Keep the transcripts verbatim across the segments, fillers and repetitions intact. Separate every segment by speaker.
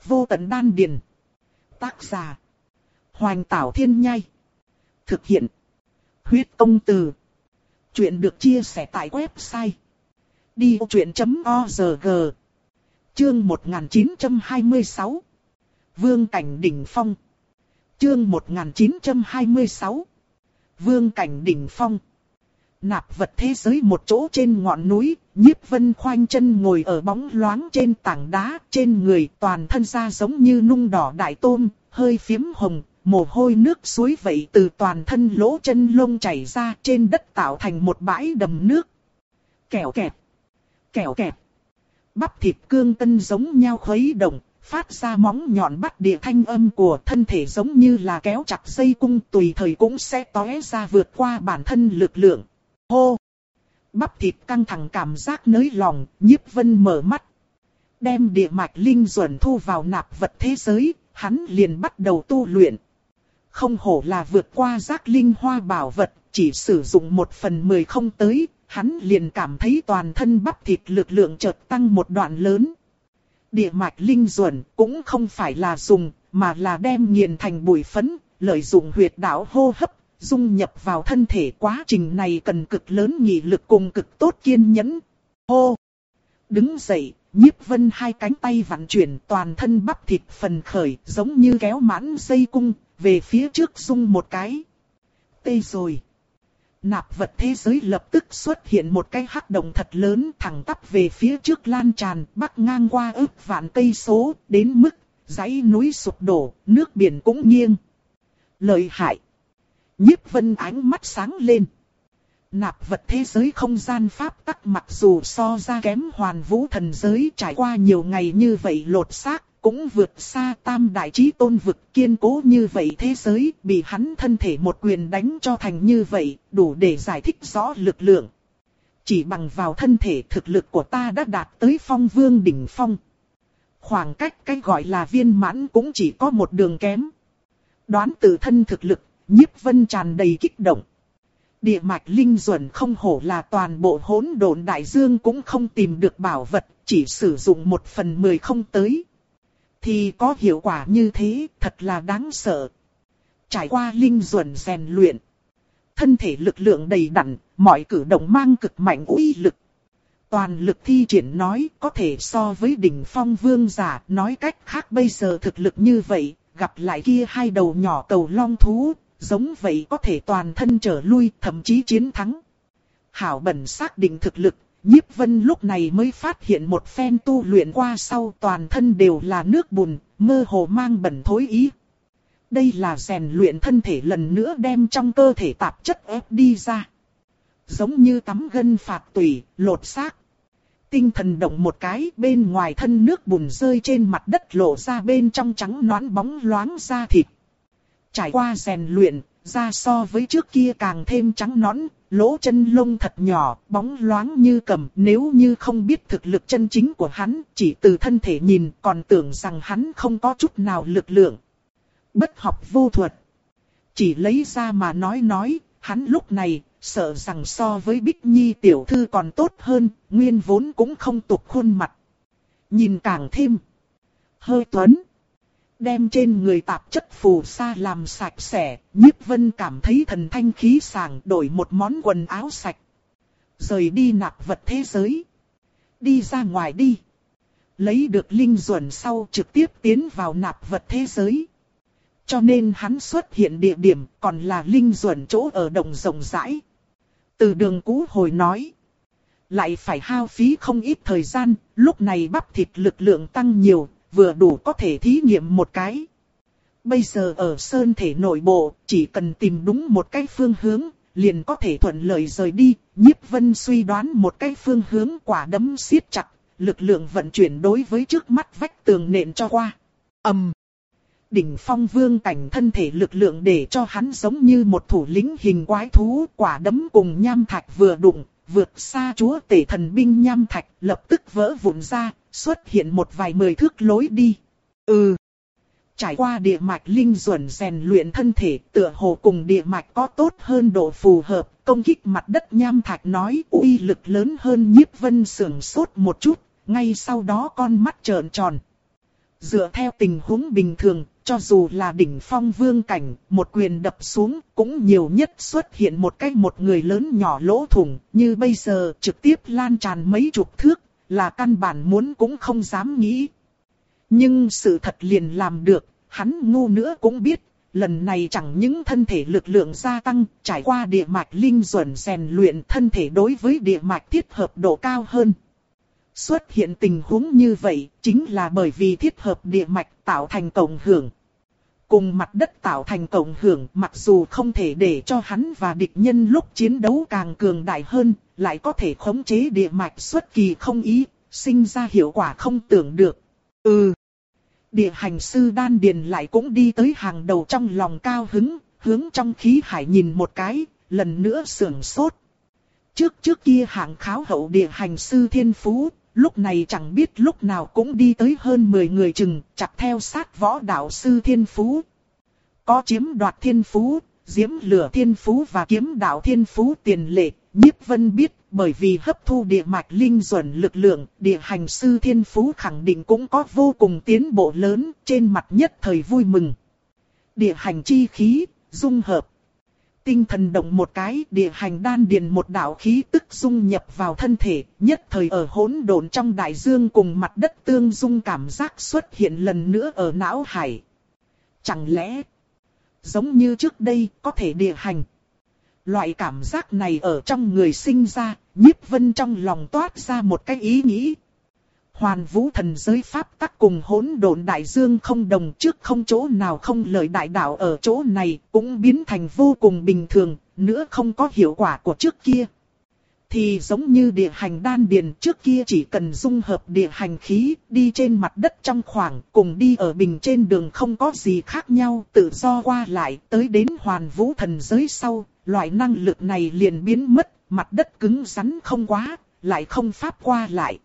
Speaker 1: Vô tận đan điền. Tác giả. Hoành Tảo Thiên Nhai. Thực hiện. Huyết Công Từ. Chuyện được chia sẻ tại website đi vô chuyện chấm org. Chương một nghìn chín trăm hai mươi sáu. Vương cảnh đỉnh phong. Chương một nghìn chín trăm hai mươi sáu. Vương cảnh đỉnh phong. Nạp vật thế giới một chỗ trên ngọn núi, Nhiếp Vân khoanh chân ngồi ở bóng loáng trên tảng đá, trên người toàn thân da giống như nung đỏ đại tôm, hơi phiếm hồng, mồ hôi nước suối vậy từ toàn thân lỗ chân lông chảy ra, trên đất tạo thành một bãi đầm nước. Kẻo kẹt, kẻo kẹt. Bắp thịt cương tân giống nhau khuấy động, phát ra móng nhọn bắt địa thanh âm của thân thể giống như là kéo chặt dây cung, tùy thời cũng sẽ tóe ra vượt qua bản thân lực lượng. Hô! Bắp thịt căng thẳng cảm giác nới lòng, Nhiếp Vân mở mắt. Đem địa mạch linh duẩn thu vào nạp vật thế giới, hắn liền bắt đầu tu luyện. Không hổ là vượt qua giác linh hoa bảo vật, chỉ sử dụng một phần mười không tới, hắn liền cảm thấy toàn thân bắp thịt lực lượng chợt tăng một đoạn lớn. Địa mạch linh duẩn cũng không phải là dùng, mà là đem nghiền thành bụi phấn, lợi dụng huyệt đạo hô hấp, dung nhập vào thân thể. Quá trình này cần cực lớn nghị lực cùng cực tốt kiên nhẫn. Hô! Đứng dậy, Nhiếp Vân hai cánh tay vặn chuyển, toàn thân bắp thịt phần khởi giống như kéo mãn dây cung, về phía trước dung một cái. Tê rồi! Nạp vật thế giới lập tức xuất hiện một cái hắc động thật lớn, thẳng tắp về phía trước lan tràn, bắc ngang qua ước vạn cây số, đến mức dãy núi sụp đổ, nước biển cũng nghiêng. Lợi hại! Nhiếp Vân ánh mắt sáng lên. Nạp vật thế giới không gian pháp tắc mặc dù so ra kém hoàn vũ thần giới, trải qua nhiều ngày như vậy lột xác, cũng vượt xa tam đại chí tôn vực, kiên cố như vậy thế giới, bị hắn thân thể một quyền đánh cho thành như vậy, đủ để giải thích rõ lực lượng. Chỉ bằng vào thân thể, thực lực của ta đã đạt tới phong vương đỉnh phong. Khoảng cách cái gọi là viên mãn cũng chỉ có một đường kém. Đoán tự thân thực lực, Nhiếp Vân tràn đầy kích động. Địa mạch linh duẩn không hổ là toàn bộ hỗn độn đại dương cũng không tìm được bảo vật, chỉ sử dụng một phần mười không tới. Thì có hiệu quả như thế, thật là đáng sợ. Trải qua linh duẩn rèn luyện, thân thể lực lượng đầy đặn, mọi cử động mang cực mạnh uy lực. Toàn lực thi triển nói có thể so với đỉnh phong vương giả, nói cách khác bây giờ thực lực như vậy, gặp lại kia hai đầu nhỏ cầu long thú, giống vậy có thể toàn thân trở lui, thậm chí chiến thắng. Hảo Bẩn xác định thực lực, Nhiếp Vân lúc này mới phát hiện một phen tu luyện qua sau toàn thân đều là nước bùn, mơ hồ mang bẩn thối ý. Đây là rèn luyện thân thể lần nữa đem trong cơ thể tạp chất ép đi ra. Giống như tắm gân phạt tủy, lột xác. Tinh thần động một cái, bên ngoài thân nước bùn rơi trên mặt đất lộ ra bên trong trắng nõn bóng loáng da thịt. Trải qua rèn luyện, da so với trước kia càng thêm trắng nõn, lỗ chân lông thật nhỏ, bóng loáng như cầm. Nếu như không biết thực lực chân chính của hắn, chỉ từ thân thể nhìn còn tưởng rằng hắn không có chút nào lực lượng. Bất học vô thuật. Chỉ lấy ra mà nói nói, hắn lúc này sợ rằng so với Bích Nhi tiểu thư còn tốt hơn, nguyên vốn cũng không tục khuôn mặt. Nhìn càng thêm hơi tuấn. Đem trên người tạp chất phù sa làm sạch sẽ, Nhiếp Vân cảm thấy thần thanh khí sảng, đổi một món quần áo sạch. Rời đi nạp vật thế giới. Đi ra ngoài đi. Lấy được linh duẩn sau trực tiếp tiến vào nạp vật thế giới. Cho nên hắn xuất hiện địa điểm còn là linh duẩn chỗ ở đồng rộng rãi. Từ đường cũ hồi nói. Lại phải hao phí không ít thời gian, lúc này bắp thịt lực lượng tăng nhiều. Vừa đủ có thể thí nghiệm một cái. Bây giờ ở sơn thể nội bộ, chỉ cần tìm đúng một cái phương hướng, liền có thể thuận lợi rời đi. Nhiếp Vân suy đoán một cái phương hướng, quả đấm siết chặt, lực lượng vận chuyển đối với trước mắt vách tường nện cho qua. Ầm. Đỉnh phong vương cảnh thân thể lực lượng để cho hắn giống như một thủ lĩnh hình quái thú, quả đấm cùng nham thạch vừa đụng, vượt xa chúa tể thần binh nham thạch, lập tức vỡ vụn ra. Xuất hiện một vài mười thước lối đi. Ừ. Trải qua địa mạch linh duẩn rèn luyện thân thể, tựa hồ cùng địa mạch có tốt hơn độ phù hợp, công kích mặt đất nham thạch nói uy lực lớn hơn. Nhiếp Vân sưởng sốt một chút, ngay sau đó con mắt trợn tròn. dựa theo tình huống bình thường, cho dù là đỉnh phong vương cảnh, một quyền đập xuống, cũng nhiều nhất xuất hiện một cái một người lớn nhỏ lỗ thủng, như bây giờ trực tiếp lan tràn mấy chục thước, là căn bản muốn cũng không dám nghĩ. Nhưng sự thật liền làm được, hắn ngu nữa cũng biết, lần này chẳng những thân thể lực lượng gia tăng, trải qua địa mạch linh duẩn rèn luyện, thân thể đối với địa mạch thiết hợp độ cao hơn. Xuất hiện tình huống như vậy, chính là bởi vì thiết hợp địa mạch tạo thành cộng hưởng. Cùng mặt đất tạo thành cộng hưởng, mặc dù không thể để cho hắn và địch nhân lúc chiến đấu càng cường đại hơn, lại có thể khống chế địa mạch xuất kỳ không ý, sinh ra hiệu quả không tưởng được. Ừ. Địa hành sư đan điền lại cũng đi tới hàng đầu trong lòng cao hứng, hướng trong khí hải nhìn một cái, lần nữa sưởng sốt. Trước trước kia hạng kháo hậu địa hành sư thiên phú, lúc này chẳng biết lúc nào cũng đi tới hơn mười người chừng, chặt theo sát võ đạo sư thiên phú. Có chiếm đoạt thiên phú, diễm lửa thiên phú và kiếm đạo thiên phú tiền lệ, Nhiếp Vân biết, bởi vì hấp thu địa mạch linh duẩn lực lượng, địa hành sư thiên phú khẳng định cũng có vô cùng tiến bộ lớn, trên mặt nhất thời vui mừng. Địa hành chi khí, dung hợp. Tinh thần động một cái, địa hành đan điền một đạo khí tức dung nhập vào thân thể, nhất thời ở hỗn độn trong đại dương cùng mặt đất tương dung cảm giác xuất hiện lần nữa ở não hải. Chẳng lẽ, giống như trước đây, có thể địa hành. Loại cảm giác này ở trong người sinh ra, Nhiếp Vân trong lòng toát ra một cái ý nghĩ. Hoàn vũ thần giới pháp tắc cùng hỗn độn đại dương không đồng, trước không chỗ nào không lợi đại đạo ở chỗ này cũng biến thành vô cùng bình thường, nữa không có hiệu quả của trước kia. Thì giống như địa hành đan điền, trước kia chỉ cần dung hợp địa hành khí, đi trên mặt đất trong khoảng, cùng đi ở bình trên đường không có gì khác nhau, tự do qua lại, tới đến hoàn vũ thần giới sau, loại năng lực này liền biến mất, mặt đất cứng rắn không quá, lại không pháp qua lại.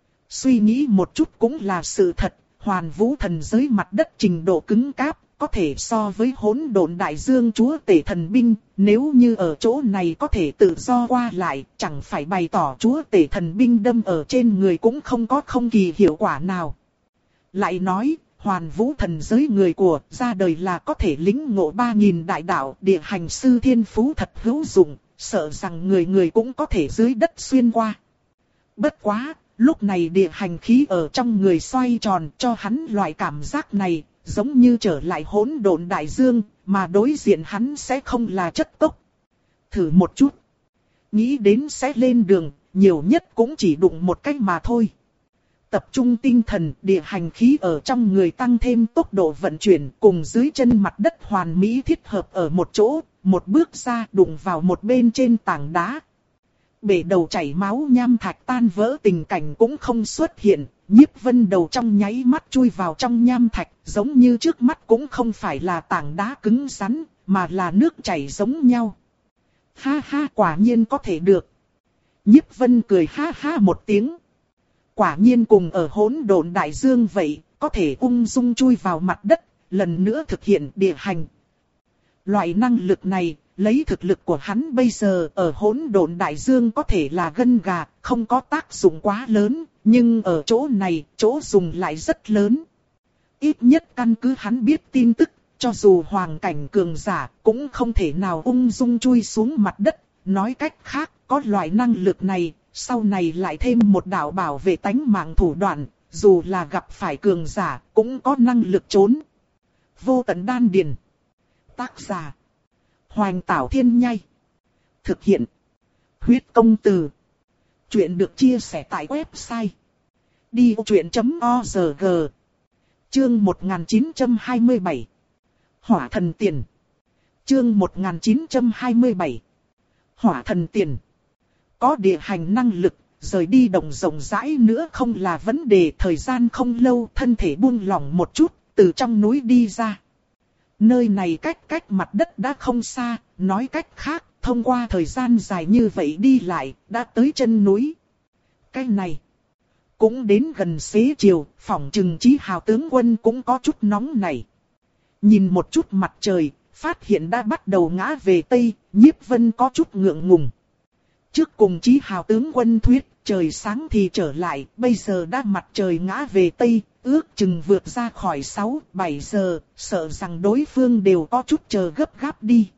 Speaker 1: Suy nghĩ một chút cũng là sự thật, hoàn vũ thần giới mặt đất trình độ cứng cáp, có thể so với hỗn độn đại dương chúa tể thần binh, nếu như ở chỗ này có thể tự do qua lại, chẳng phải bày tỏ chúa tể thần binh đâm ở trên người cũng không có không kỳ hiệu quả nào. Lại nói, hoàn vũ thần giới người của ra đời là có thể lĩnh ngộ ba nghìn đại đạo, địa hành sư thiên phú thật hữu dụng, sợ rằng người người cũng có thể dưới đất xuyên qua. Bất quá, lúc này địa hành khí ở trong người xoay tròn cho hắn loại cảm giác này, giống như trở lại hỗn độn đại dương, mà đối diện hắn sẽ không là chất cốc. Thử một chút. Nghĩ đến sẽ lên đường, nhiều nhất cũng chỉ đụng một cách mà thôi. Tập trung tinh thần, địa hành khí ở trong người tăng thêm tốc độ vận chuyển, cùng dưới chân mặt đất hoàn mỹ thiết hợp ở một chỗ, một bước ra đụng vào một bên trên tảng đá. Bể đầu chảy máu nham thạch tan vỡ tình cảnh cũng không xuất hiện, Nhiếp Vân đầu trong nháy mắt chui vào trong nham thạch, giống như trước mắt cũng không phải là tảng đá cứng rắn, mà là nước chảy giống nhau. Ha ha, quả nhiên có thể được. Nhiếp Vân cười ha ha một tiếng. Quả nhiên cùng ở hỗn độn đại dương vậy, có thể ung dung chui vào mặt đất, lần nữa thực hiện địa hành. Loại năng lực này, lấy thực lực của hắn bây giờ ở hỗn độn đại dương có thể là gân gà, không có tác dụng quá lớn, nhưng ở chỗ này, chỗ dùng lại rất lớn. Ít nhất căn cứ hắn biết tin tức, cho dù hoàng cảnh cường giả, cũng không thể nào ung dung chui xuống mặt đất. Nói cách khác, có loại năng lực này, sau này lại thêm một đạo bảo vệ tánh mạng thủ đoạn, dù là gặp phải cường giả, cũng có năng lực trốn. Vô tận đan điền. Tác giả Hoành Tảo Thiên Nhai. Thực hiện Huyết Công Từ. Chuyện được chia sẻ tại website đi vô chuyện chấm org. Chương một nghìn chín trăm hai mươi bảy. Hỏa thần tiền. Chương một nghìn chín trăm hai mươi bảy. Hỏa thần tiền. Có địa hành năng lực, rời đi đồng rộng rãi nữa không là vấn đề. Thời gian không lâu, thân thể buông lỏng một chút, từ trong núi đi ra. Nơi này cách cách mặt đất đã không xa, nói cách khác, thông qua thời gian dài như vậy đi lại, đã tới chân núi. Cái này, cũng đến gần xế chiều, phỏng chừng Chí Hào tướng quân cũng có chút nóng này. Nhìn một chút mặt trời, phát hiện đã bắt đầu ngã về Tây, Nhiếp Vân có chút ngượng ngùng. Trước cùng Chí Hào tướng quân thuyết, trời sáng thì trở lại, bây giờ đã mặt trời ngã về Tây, ước chừng vượt ra khỏi sáu bảy giờ, sợ rằng đối phương đều có chút chờ gấp gáp đi.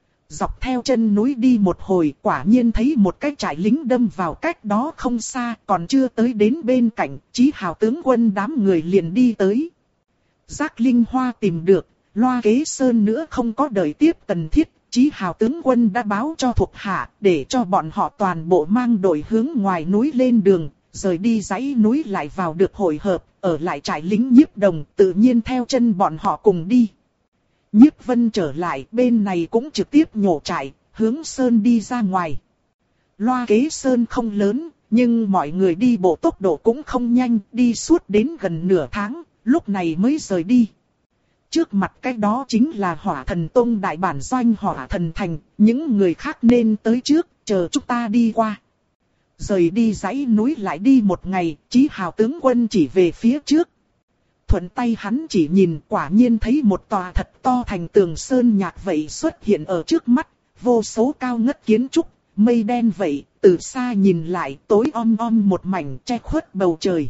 Speaker 1: Dọc theo chân núi đi một hồi, quả nhiên thấy một cái trại lính đâm vào cách đó không xa, còn chưa tới đến bên cạnh, Chí Hào tướng quân đám người liền đi tới. Giác Linh Hoa tìm được, Loa Kế Sơn nữa không có đợi tiếp cần thiết, Chí Hào tướng quân đã báo cho thuộc hạ, để cho bọn họ toàn bộ mang đội hướng ngoài núi lên đường, rời đi dãy núi lại vào được hội hợp, ở lại trại lính Nhiếp Đồng, tự nhiên theo chân bọn họ cùng đi. Nhiếp Vân trở lại, bên này cũng trực tiếp nhổ trại, hướng sơn đi ra ngoài. Loa Kế Sơn không lớn, nhưng mọi người đi bộ tốc độ cũng không nhanh, đi suốt đến gần nửa tháng, lúc này mới rời đi. Trước mặt cái đó chính là Hỏa Thần Tông đại bản doanh Hỏa Thần Thành, những người khác nên tới trước, chờ chúng ta đi qua. Rời đi dãy núi lại đi một ngày, Chí Hào tướng quân chỉ về phía trước. Thuận tay hắn chỉ nhìn, quả nhiên thấy một tòa thật to thành tường sơn nhạc vậy xuất hiện ở trước mắt, vô số cao ngất kiến trúc, mây đen vậy, từ xa nhìn lại tối om om một mảnh che khuất bầu trời.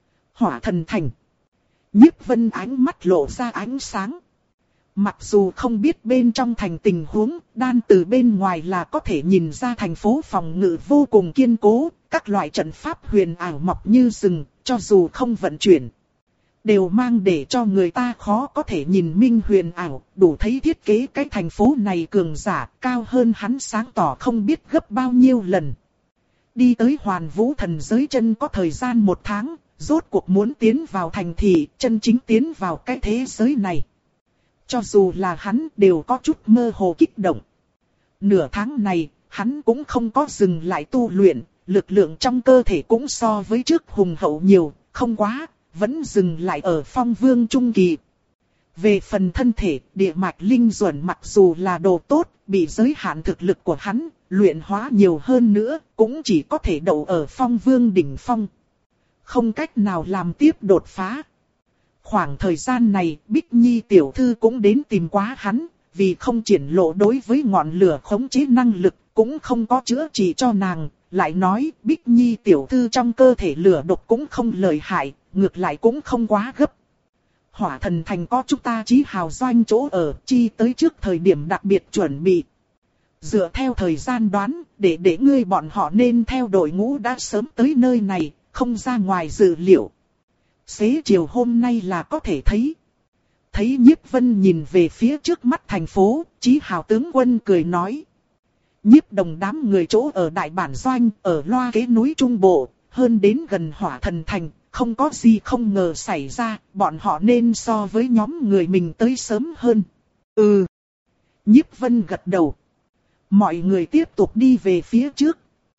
Speaker 1: Hỏa Thần Thành. Nhiếp Vân ánh mắt lộ ra ánh sáng. Mặc dù không biết bên trong thành tình huống, đan từ bên ngoài là có thể nhìn ra thành phố phòng ngự vô cùng kiên cố, các loại trận pháp huyền ảo mọc như rừng, cho dù không vận chuyển, đều mang để cho người ta khó có thể nhìn minh huyền ảo, đủ thấy thiết kế cái thành phố này cường giả, cao hơn hắn sáng tỏ không biết gấp bao nhiêu lần. Đi tới Hoàn Vũ thần giới chân có thời gian một tháng, rốt cuộc muốn tiến vào thành thị, chân chính tiến vào cái thế giới này. Cho dù là hắn đều có chút mơ hồ kích động. Nửa tháng này, hắn cũng không có dừng lại tu luyện, lực lượng trong cơ thể cũng so với trước hùng hậu nhiều, không quá, vẫn dừng lại ở phong vương trung kỳ. Về phần thân thể, địa mạch linh duẩn mặc dù là đồ tốt, bị giới hạn thực lực của hắn, luyện hóa nhiều hơn nữa, cũng chỉ có thể đậu ở phong vương đỉnh phong. Không cách nào làm tiếp đột phá. Khoảng thời gian này, Bích Nhi tiểu thư cũng đến tìm quá hắn, vì không triển lộ đối với ngọn lửa khống chế năng lực, cũng không có chữa trị cho nàng. Lại nói, Bích Nhi tiểu thư trong cơ thể lửa độc cũng không lợi hại, ngược lại cũng không quá gấp. Hỏa Thần Thành có chúng ta Chí Hào doanh chỗ ở, chi tới trước thời điểm đặc biệt chuẩn bị. Dựa theo thời gian đoán, để để ngươi bọn họ nên theo đội ngũ đã sớm tới nơi này, không ra ngoài dự liệu. Xế chiều hôm nay là có thể thấy. Thấy Nhiếp Vân nhìn về phía trước mắt thành phố, Chí Hào tướng quân cười nói. Nhiếp Đồng đám người chỗ ở đại bản doanh, ở Loa Kế núi Trung Bộ, hơn đến gần Hỏa Thần Thành, không có gì không ngờ xảy ra, bọn họ nên so với nhóm người mình tới sớm hơn. Ừ. Nhiếp Vân gật đầu. Mọi người tiếp tục đi về phía trước.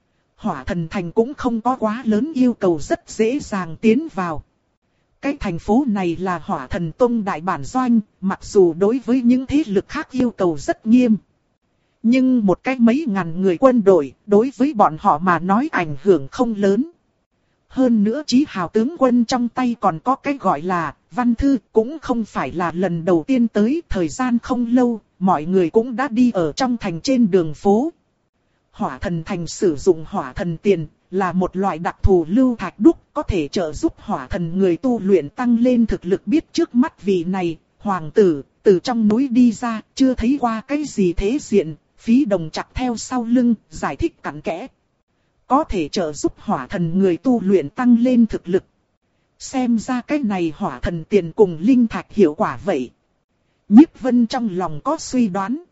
Speaker 1: Hỏa Thần Thành cũng không có quá lớn yêu cầu, rất dễ dàng tiến vào. Cái thành phố này là Hỏa Thần Tông đại bản doanh, mặc dù đối với những thế lực khác yêu cầu rất nghiêm. Nhưng một cái mấy ngàn người quân đội, đối với bọn họ mà nói ảnh hưởng không lớn. Hơn nữa Chí Hào tướng quân trong tay còn có cái gọi là văn thư, cũng không phải là lần đầu tiên tới, thời gian không lâu, mọi người cũng đã đi ở trong thành trên đường phố. Hỏa Thần Thành sử dụng hỏa thần tiền, là một loại đặc thù lưu thạch đúc, có thể trợ giúp hỏa thần người tu luyện tăng lên thực lực. Biết trước mắt vị này, hoàng tử, từ trong núi đi ra, chưa thấy qua cái gì thế diện, Phí Đồng chặt theo sau lưng, giải thích cặn kẽ. Có thể trợ giúp hỏa thần người tu luyện tăng lên thực lực. Xem ra cái này hỏa thần tiền cùng linh thạch hiệu quả vậy. Nhiếp Vân trong lòng có suy đoán.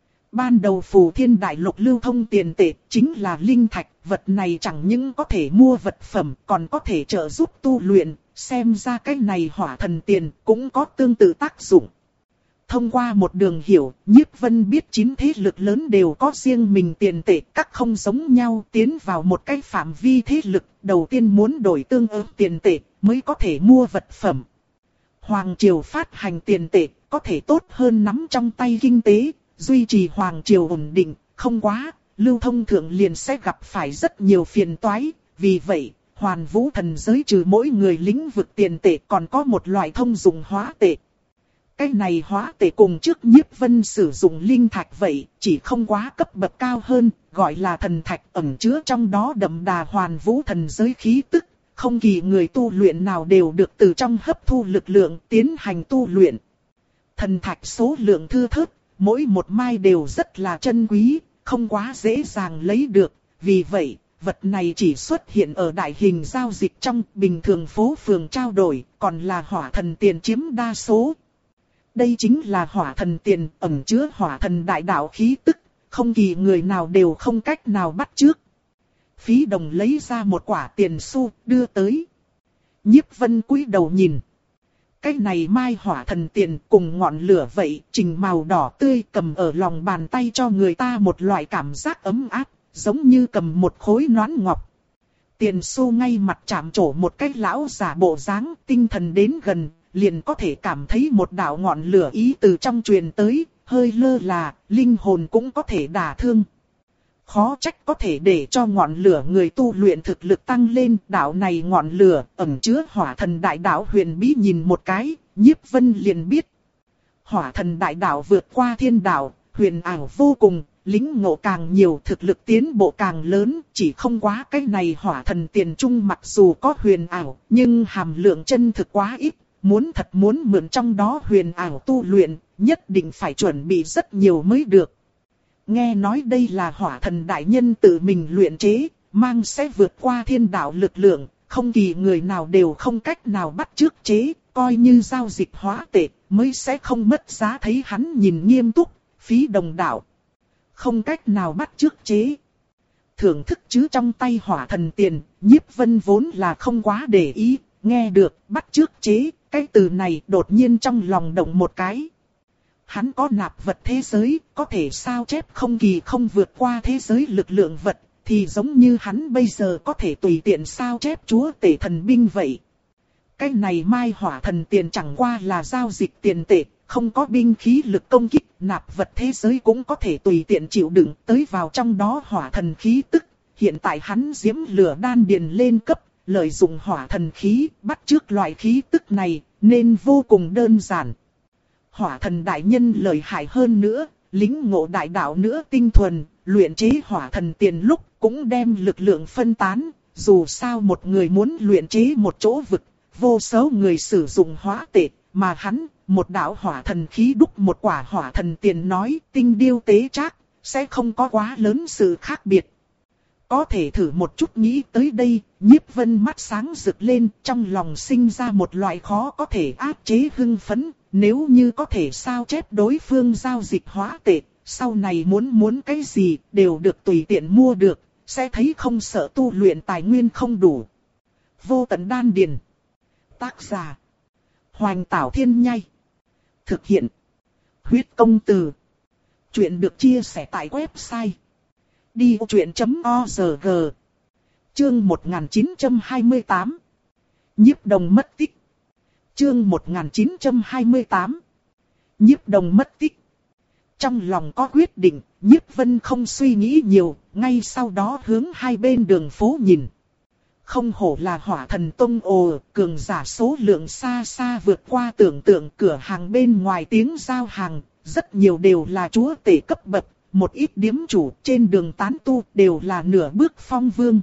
Speaker 1: Ban đầu Phù Thiên Đại Lục lưu thông tiền tệ chính là linh thạch, vật này chẳng những có thể mua vật phẩm, còn có thể trợ giúp tu luyện, xem ra cái này hỏa thần tiền cũng có tương tự tác dụng. Thông qua một đường hiểu, Nhiếp Vân biết chín thế lực lớn đều có riêng mình tiền tệ, các không giống nhau, tiến vào một cái phạm vi thế lực, đầu tiên muốn đổi tương ứng tiền tệ mới có thể mua vật phẩm. Hoàng triều phát hành tiền tệ có thể tốt hơn nắm trong tay kinh tế, duy trì hoàng triều ổn định, không quá, lưu thông thượng liền sẽ gặp phải rất nhiều phiền toái, vì vậy, Hoàn Vũ thần giới trừ mỗi người lĩnh vực tiền tệ còn có một loại thông dụng hóa tệ. Cái này hóa tệ cùng trước Nhiếp Vân sử dụng linh thạch vậy, chỉ không quá cấp bậc cao hơn, gọi là thần thạch, ẩn chứa trong đó đậm đà Hoàn Vũ thần giới khí tức, không kỳ người tu luyện nào đều được từ trong hấp thu lực lượng tiến hành tu luyện. Thần thạch số lượng thưa thớt, mỗi một mai đều rất là chân quý, không quá dễ dàng lấy được, vì vậy, vật này chỉ xuất hiện ở đại hình giao dịch trong bình thường phố phường trao đổi, còn là hỏa thần tiền chiếm đa số. Đây chính là hỏa thần tiền ẩn chứa hỏa thần đại đạo khí tức, không kỳ người nào đều không cách nào bắt chước. Phí Đồng lấy ra một quả tiền xu đưa tới. Nhiếp Vân cúi đầu nhìn. Cái này mai hỏa thần tiền cùng ngọn lửa vậy, trình màu đỏ tươi cầm ở lòng bàn tay cho người ta một loại cảm giác ấm áp, giống như cầm một khối nón ngọc. Tiền xu ngay mặt chạm trổ một cái lão giả bộ dáng, tinh thần đến gần, liền có thể cảm thấy một đạo ngọn lửa ý từ trong truyền tới, hơi lơ là, linh hồn cũng có thể đả thương. Khó trách có thể để cho ngọn lửa người tu luyện thực lực tăng lên, đạo này ngọn lửa ẩn chứa hỏa thần đại đạo huyền bí, nhìn một cái, Nhiếp Vân liền biết. Hỏa thần đại đạo vượt qua thiên đạo, huyền ảo vô cùng, lính ngộ càng nhiều thực lực tiến bộ càng lớn, chỉ không quá cái này hỏa thần tiền trung mặc dù có huyền ảo, nhưng hàm lượng chân thực quá ít, muốn thật muốn mượn trong đó huyền ảo tu luyện, nhất định phải chuẩn bị rất nhiều mới được. Nghe nói đây là hỏa thần đại nhân tự mình luyện chế, mang sẽ vượt qua thiên đạo lực lượng, không kỳ người nào đều không cách nào bắt chước chế, coi như giao dịch hóa tệ, mới sẽ không mất giá. Thấy hắn nhìn nghiêm túc, Phí Đồng đạo. Không cách nào bắt chước chế. Thưởng thức chứ trong tay hỏa thần tiền, Nhiếp Vân vốn là không quá để ý, nghe được bắt chước chế, cái từ này đột nhiên trong lòng động một cái. Hắn có nạp vật thế giới, có thể sao chép không kỳ không vượt qua thế giới lực lượng vật, thì giống như hắn bây giờ có thể tùy tiện sao chép chúa tể thần binh vậy. Cái này mai hỏa thần tiền chẳng qua là giao dịch tiền tệ, không có binh khí lực công kích, nạp vật thế giới cũng có thể tùy tiện chịu đựng tới vào trong đó hỏa thần khí tức. Hiện tại hắn diễm lửa đan điền lên cấp, lợi dụng hỏa thần khí, bắt chước loại khí tức này, nên vô cùng đơn giản. Hỏa thần đại nhân lợi hại hơn nữa, lính ngộ đại đạo nữa tinh thuần, luyện chế hỏa thần tiền lúc cũng đem lực lượng phân tán, dù sao một người muốn luyện chế một chỗ vực, vô số người sử dụng hóa tệ, mà hắn, một đạo hỏa thần khí đúc một quả hỏa thần tiền nói tinh điêu tế trác, sẽ không có quá lớn sự khác biệt. Có thể thử một chút. Nghĩ tới đây, Nhiếp Vân mắt sáng rực lên, trong lòng sinh ra một loại khó có thể áp chế hưng phấn. Nếu như có thể sao chép đối phương giao dịch hóa tệ, sau này muốn muốn cái gì đều được tùy tiện mua được, sẽ thấy không sợ tu luyện tài nguyên không đủ. Vô tận đan điền. Tác giả: Hoành Tảo Thiên Nhai. Thực hiện: Huyết Công Từ. Chuyện được chia sẻ tại website đi vô chuyện chấm org. Chương một nghìn chín trăm hai mươi tám. Nhiếp Đồng mất tích. Chương một nghìn chín trăm hai mươi tám. Nhiếp Đồng mất tích. Trong lòng có quyết định, Nhiếp Vân không suy nghĩ nhiều, ngay sau đó hướng hai bên đường phố nhìn. Không hổ là Hỏa Thần Tông ồ, cường giả số lượng xa xa vượt qua tưởng tượng. Cửa hàng bên ngoài tiếng giao hàng, rất nhiều đều là chúa tể cấp bậc, một ít điếm chủ trên đường tán tu đều là nửa bước phong vương.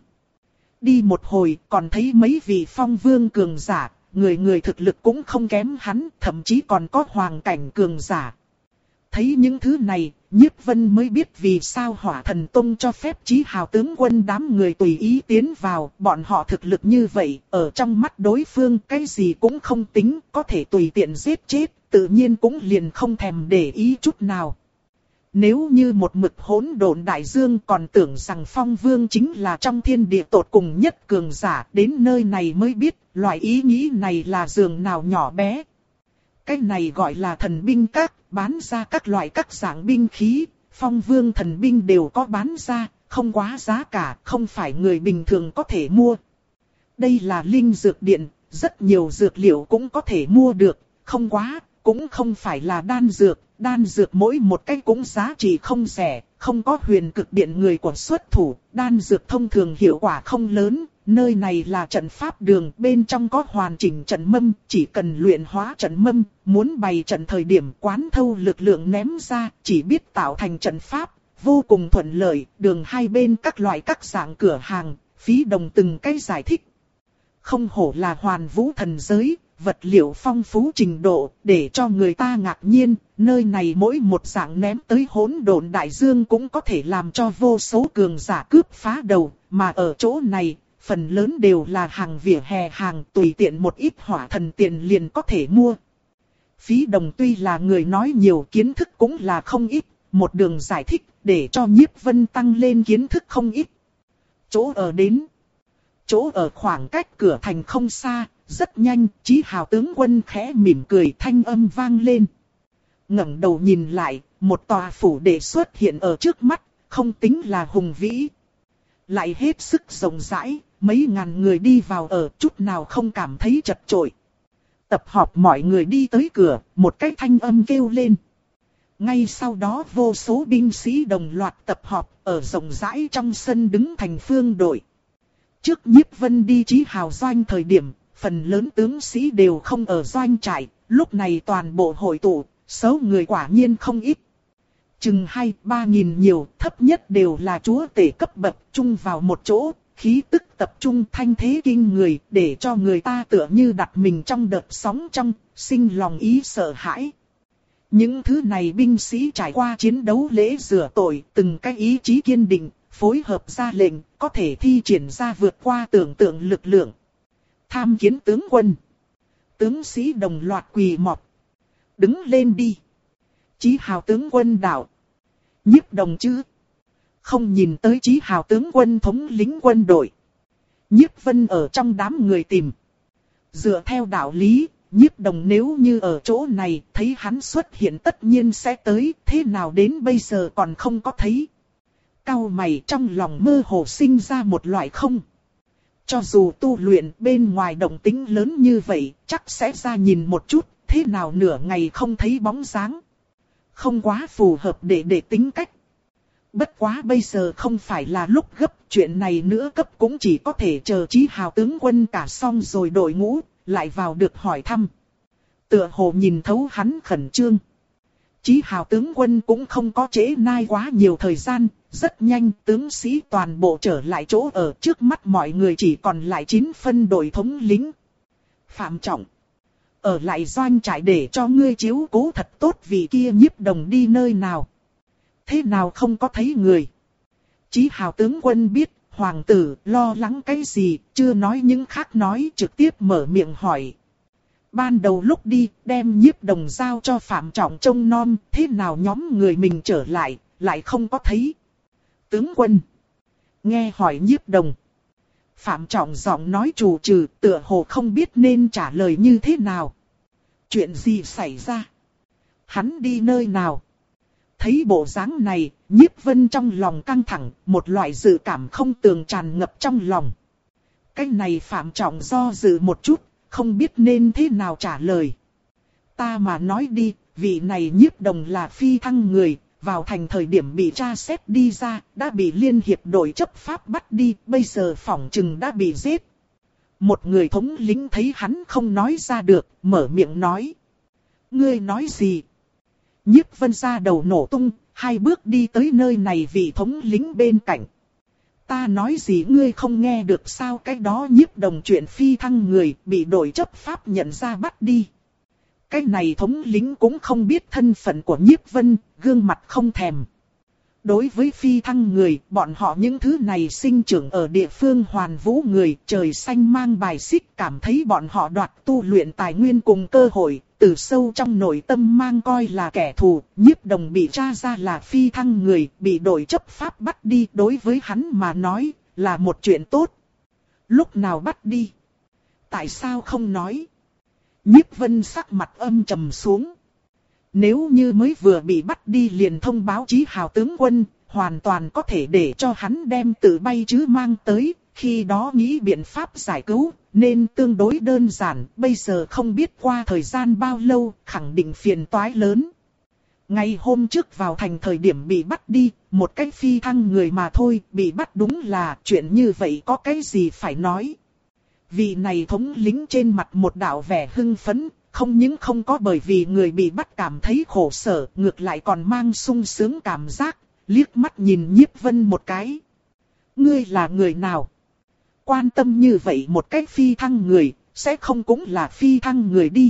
Speaker 1: Đi một hồi còn thấy mấy vị phong vương cường giả, người người thực lực cũng không kém hắn, thậm chí còn có hoàng cảnh cường giả. Thấy những thứ này, Nhiếp Vân mới biết vì sao Hỏa Thần Tông cho phép Chí Hào tướng quân đám người tùy ý tiến vào. Bọn họ thực lực như vậy, ở trong mắt đối phương cái gì cũng không tính, có thể tùy tiện giết chết, tự nhiên cũng liền không thèm để ý chút nào. Nếu như một mực hỗn độn đại dương còn tưởng rằng Phong Vương chính là trong thiên địa tột cùng nhất cường giả, đến nơi này mới biết loại ý nghĩ này là giường nào nhỏ bé. Cái này gọi là thần binh các, bán ra các loại các dạng binh khí, Phong Vương thần binh đều có bán ra, không quá giá cả, không phải người bình thường có thể mua. Đây là linh dược điện, rất nhiều dược liệu cũng có thể mua được, không quá, cũng không phải là đan dược. Đan dược mỗi một cái cũng giá trị không rẻ, không có huyền cực điện người của xuất thủ, đan dược thông thường hiệu quả không lớn. Nơi này là trận pháp đường, bên trong có hoàn chỉnh trận mâm, chỉ cần luyện hóa trận mâm, muốn bày trận thời điểm quán thâu lực lượng ném ra, chỉ biết tạo thành trận pháp, vô cùng thuận lợi. Đường hai bên các loại các dạng cửa hàng, Phí Đồng từng cái giải thích. không hổ là hoàn vũ thần giới, vật liệu phong phú trình độ, để cho người ta ngạc nhiên, nơi này mỗi một dạng ném tới hỗn độn đại dương cũng có thể làm cho vô số cường giả cướp phá đầu, mà ở chỗ này, phần lớn đều là hàng vỉa hè hàng tùy tiện một ít hỏa thần tiền liền có thể mua. Phí Đồng tuy là người nói nhiều kiến thức cũng là không ít, một đường giải thích để cho Nhiếp Vân tăng lên kiến thức không ít. Chỗ ở đến, chỗ ở khoảng cách cửa thành không xa, rất nhanh, Chí Hào tướng quân khẽ mỉm cười thanh âm vang lên. Ngẩng đầu nhìn lại, một tòa phủ đệ xuất hiện ở trước mắt, không tính là hùng vĩ. Lại hết sức rộng rãi, mấy ngàn người đi vào ở chút nào không cảm thấy chật chội. Tập họp mọi người đi tới cửa, một cái thanh âm kêu lên. Ngay sau đó vô số binh sĩ đồng loạt tập họp ở rộng rãi trong sân đứng thành phương đội. Trước Nhiếp Vân đi Chí Hào doanh thời điểm, phần lớn tướng sĩ đều không ở doanh trại, lúc này toàn bộ hội tụ, số người quả nhiên không ít. Chừng hai, ba nghìn nhiều, thấp nhất đều là chúa tể cấp bậc chung vào một chỗ, khí tức tập trung thanh thế kinh người, để cho người ta tựa như đặt mình trong đợt sóng trong, sinh lòng ý sợ hãi. Những thứ này binh sĩ trải qua chiến đấu lễ rửa tội, từng cái ý chí kiên định, phối hợp ra lệnh, có thể thi triển ra vượt qua tưởng tượng lực lượng. Tham kiến tướng quân. Tướng sĩ đồng loạt quỳ mọp. Đứng lên đi. Chí Hào tướng quân đạo. Nhiếp Đồng chứ. Không nhìn tới Chí Hào tướng quân thống lĩnh quân đội. Nhiếp Vân ở trong đám người tìm. Dựa theo đạo lý, Nhiếp Đồng nếu như ở chỗ này, thấy hắn xuất hiện tất nhiên sẽ tới, thế nào đến bây giờ còn không có thấy. Cau mày trong lòng mơ hồ sinh ra một loại không. Cho dù tu luyện bên ngoài động tĩnh lớn như vậy, chắc sẽ ra nhìn một chút, thế nào nửa ngày không thấy bóng dáng. Không quá phù hợp để để tính cách. Bất quá bây giờ không phải là lúc gấp, chuyện này nữa cấp cũng chỉ có thể chờ Chí Hào tướng quân cả xong rồi đội ngũ, lại vào được hỏi thăm. Tựa hồ nhìn thấu hắn khẩn trương. Chí Hào tướng quân cũng không có trễ nai quá nhiều thời gian, rất nhanh tướng sĩ toàn bộ trở lại chỗ ở, trước mắt mọi người chỉ còn lại chín phân đội thống lĩnh. Phạm Trọng, ở lại doanh trại để cho ngươi chiếu cố thật tốt vì kia Nhiếp Đồng đi nơi nào. Thế nào không có thấy người. Chí Hào tướng quân biết, hoàng tử lo lắng cái gì, chưa nói những khác nói trực tiếp mở miệng hỏi. Ban đầu lúc đi, đem Nhiếp Đồng giao cho Phạm Trọng trông nom, thế nào nhóm người mình trở lại, lại không có thấy. Tướng quân, nghe hỏi Nhiếp Đồng. Phạm Trọng giọng nói trù trừ, tựa hồ không biết nên trả lời như thế nào. Chuyện gì xảy ra? Hắn đi nơi nào? Thấy bộ dáng này, Nhiếp Vân trong lòng căng thẳng, một loại dự cảm không tường tràn ngập trong lòng. Cái này Phạm Trọng do dự một chút, không biết nên thế nào trả lời. Ta mà nói đi, vị này Nhiếp Đồng là phi thăng người, vào thành thời điểm bị tra xét đi ra, đã bị liên hiệp đội chấp pháp bắt đi, bây giờ phỏng chừng đã bị giết. Một người thống lĩnh thấy hắn không nói ra được, mở miệng nói. Ngươi nói gì? Nhiếp Vân ra đầu nổ tung, hai bước đi tới nơi này vị thống lĩnh bên cạnh. Ta nói gì ngươi không nghe được sao? Cái đó Nhiếp Đồng chuyện phi thăng người bị đội chấp pháp nhận ra bắt đi. Cái này thống lĩnh cũng không biết thân phận của Nhiếp Vân, gương mặt không thèm. Đối với phi thăng người, bọn họ những thứ này sinh trưởng ở địa phương hoàn vũ người, trời xanh mang bài xích, cảm thấy bọn họ đoạt tu luyện tài nguyên cùng cơ hội, từ sâu trong nội tâm mang coi là kẻ thù. Nhiếp Đồng bị tra ra là phi thăng người, bị đội chấp pháp bắt đi, đối với hắn mà nói, là một chuyện tốt. Lúc nào bắt đi? Tại sao không nói? Nhiếp Vân sắc mặt âm trầm xuống. Nếu như mới vừa bị bắt đi liền thông báo Chí Hào tướng quân, hoàn toàn có thể để cho hắn đem tự bay chứ mang tới, khi đó nghĩ biện pháp giải cứu, nên tương đối đơn giản, bây giờ không biết qua thời gian bao lâu, khẳng định phiền toái lớn. Ngày hôm trước vào thành thời điểm bị bắt đi, một cái phi thăng người mà thôi, bị bắt đúng là chuyện như vậy có cái gì phải nói. Vị này thống lĩnh trên mặt một đạo vẻ hưng phấn, không những không có bởi vì người bị bắt cảm thấy khổ sở, ngược lại còn mang sung sướng cảm giác, liếc mắt nhìn Nhiếp Vân một cái. Ngươi là người nào? Quan tâm như vậy một cách phi thăng người, sẽ không cũng là phi thăng người đi.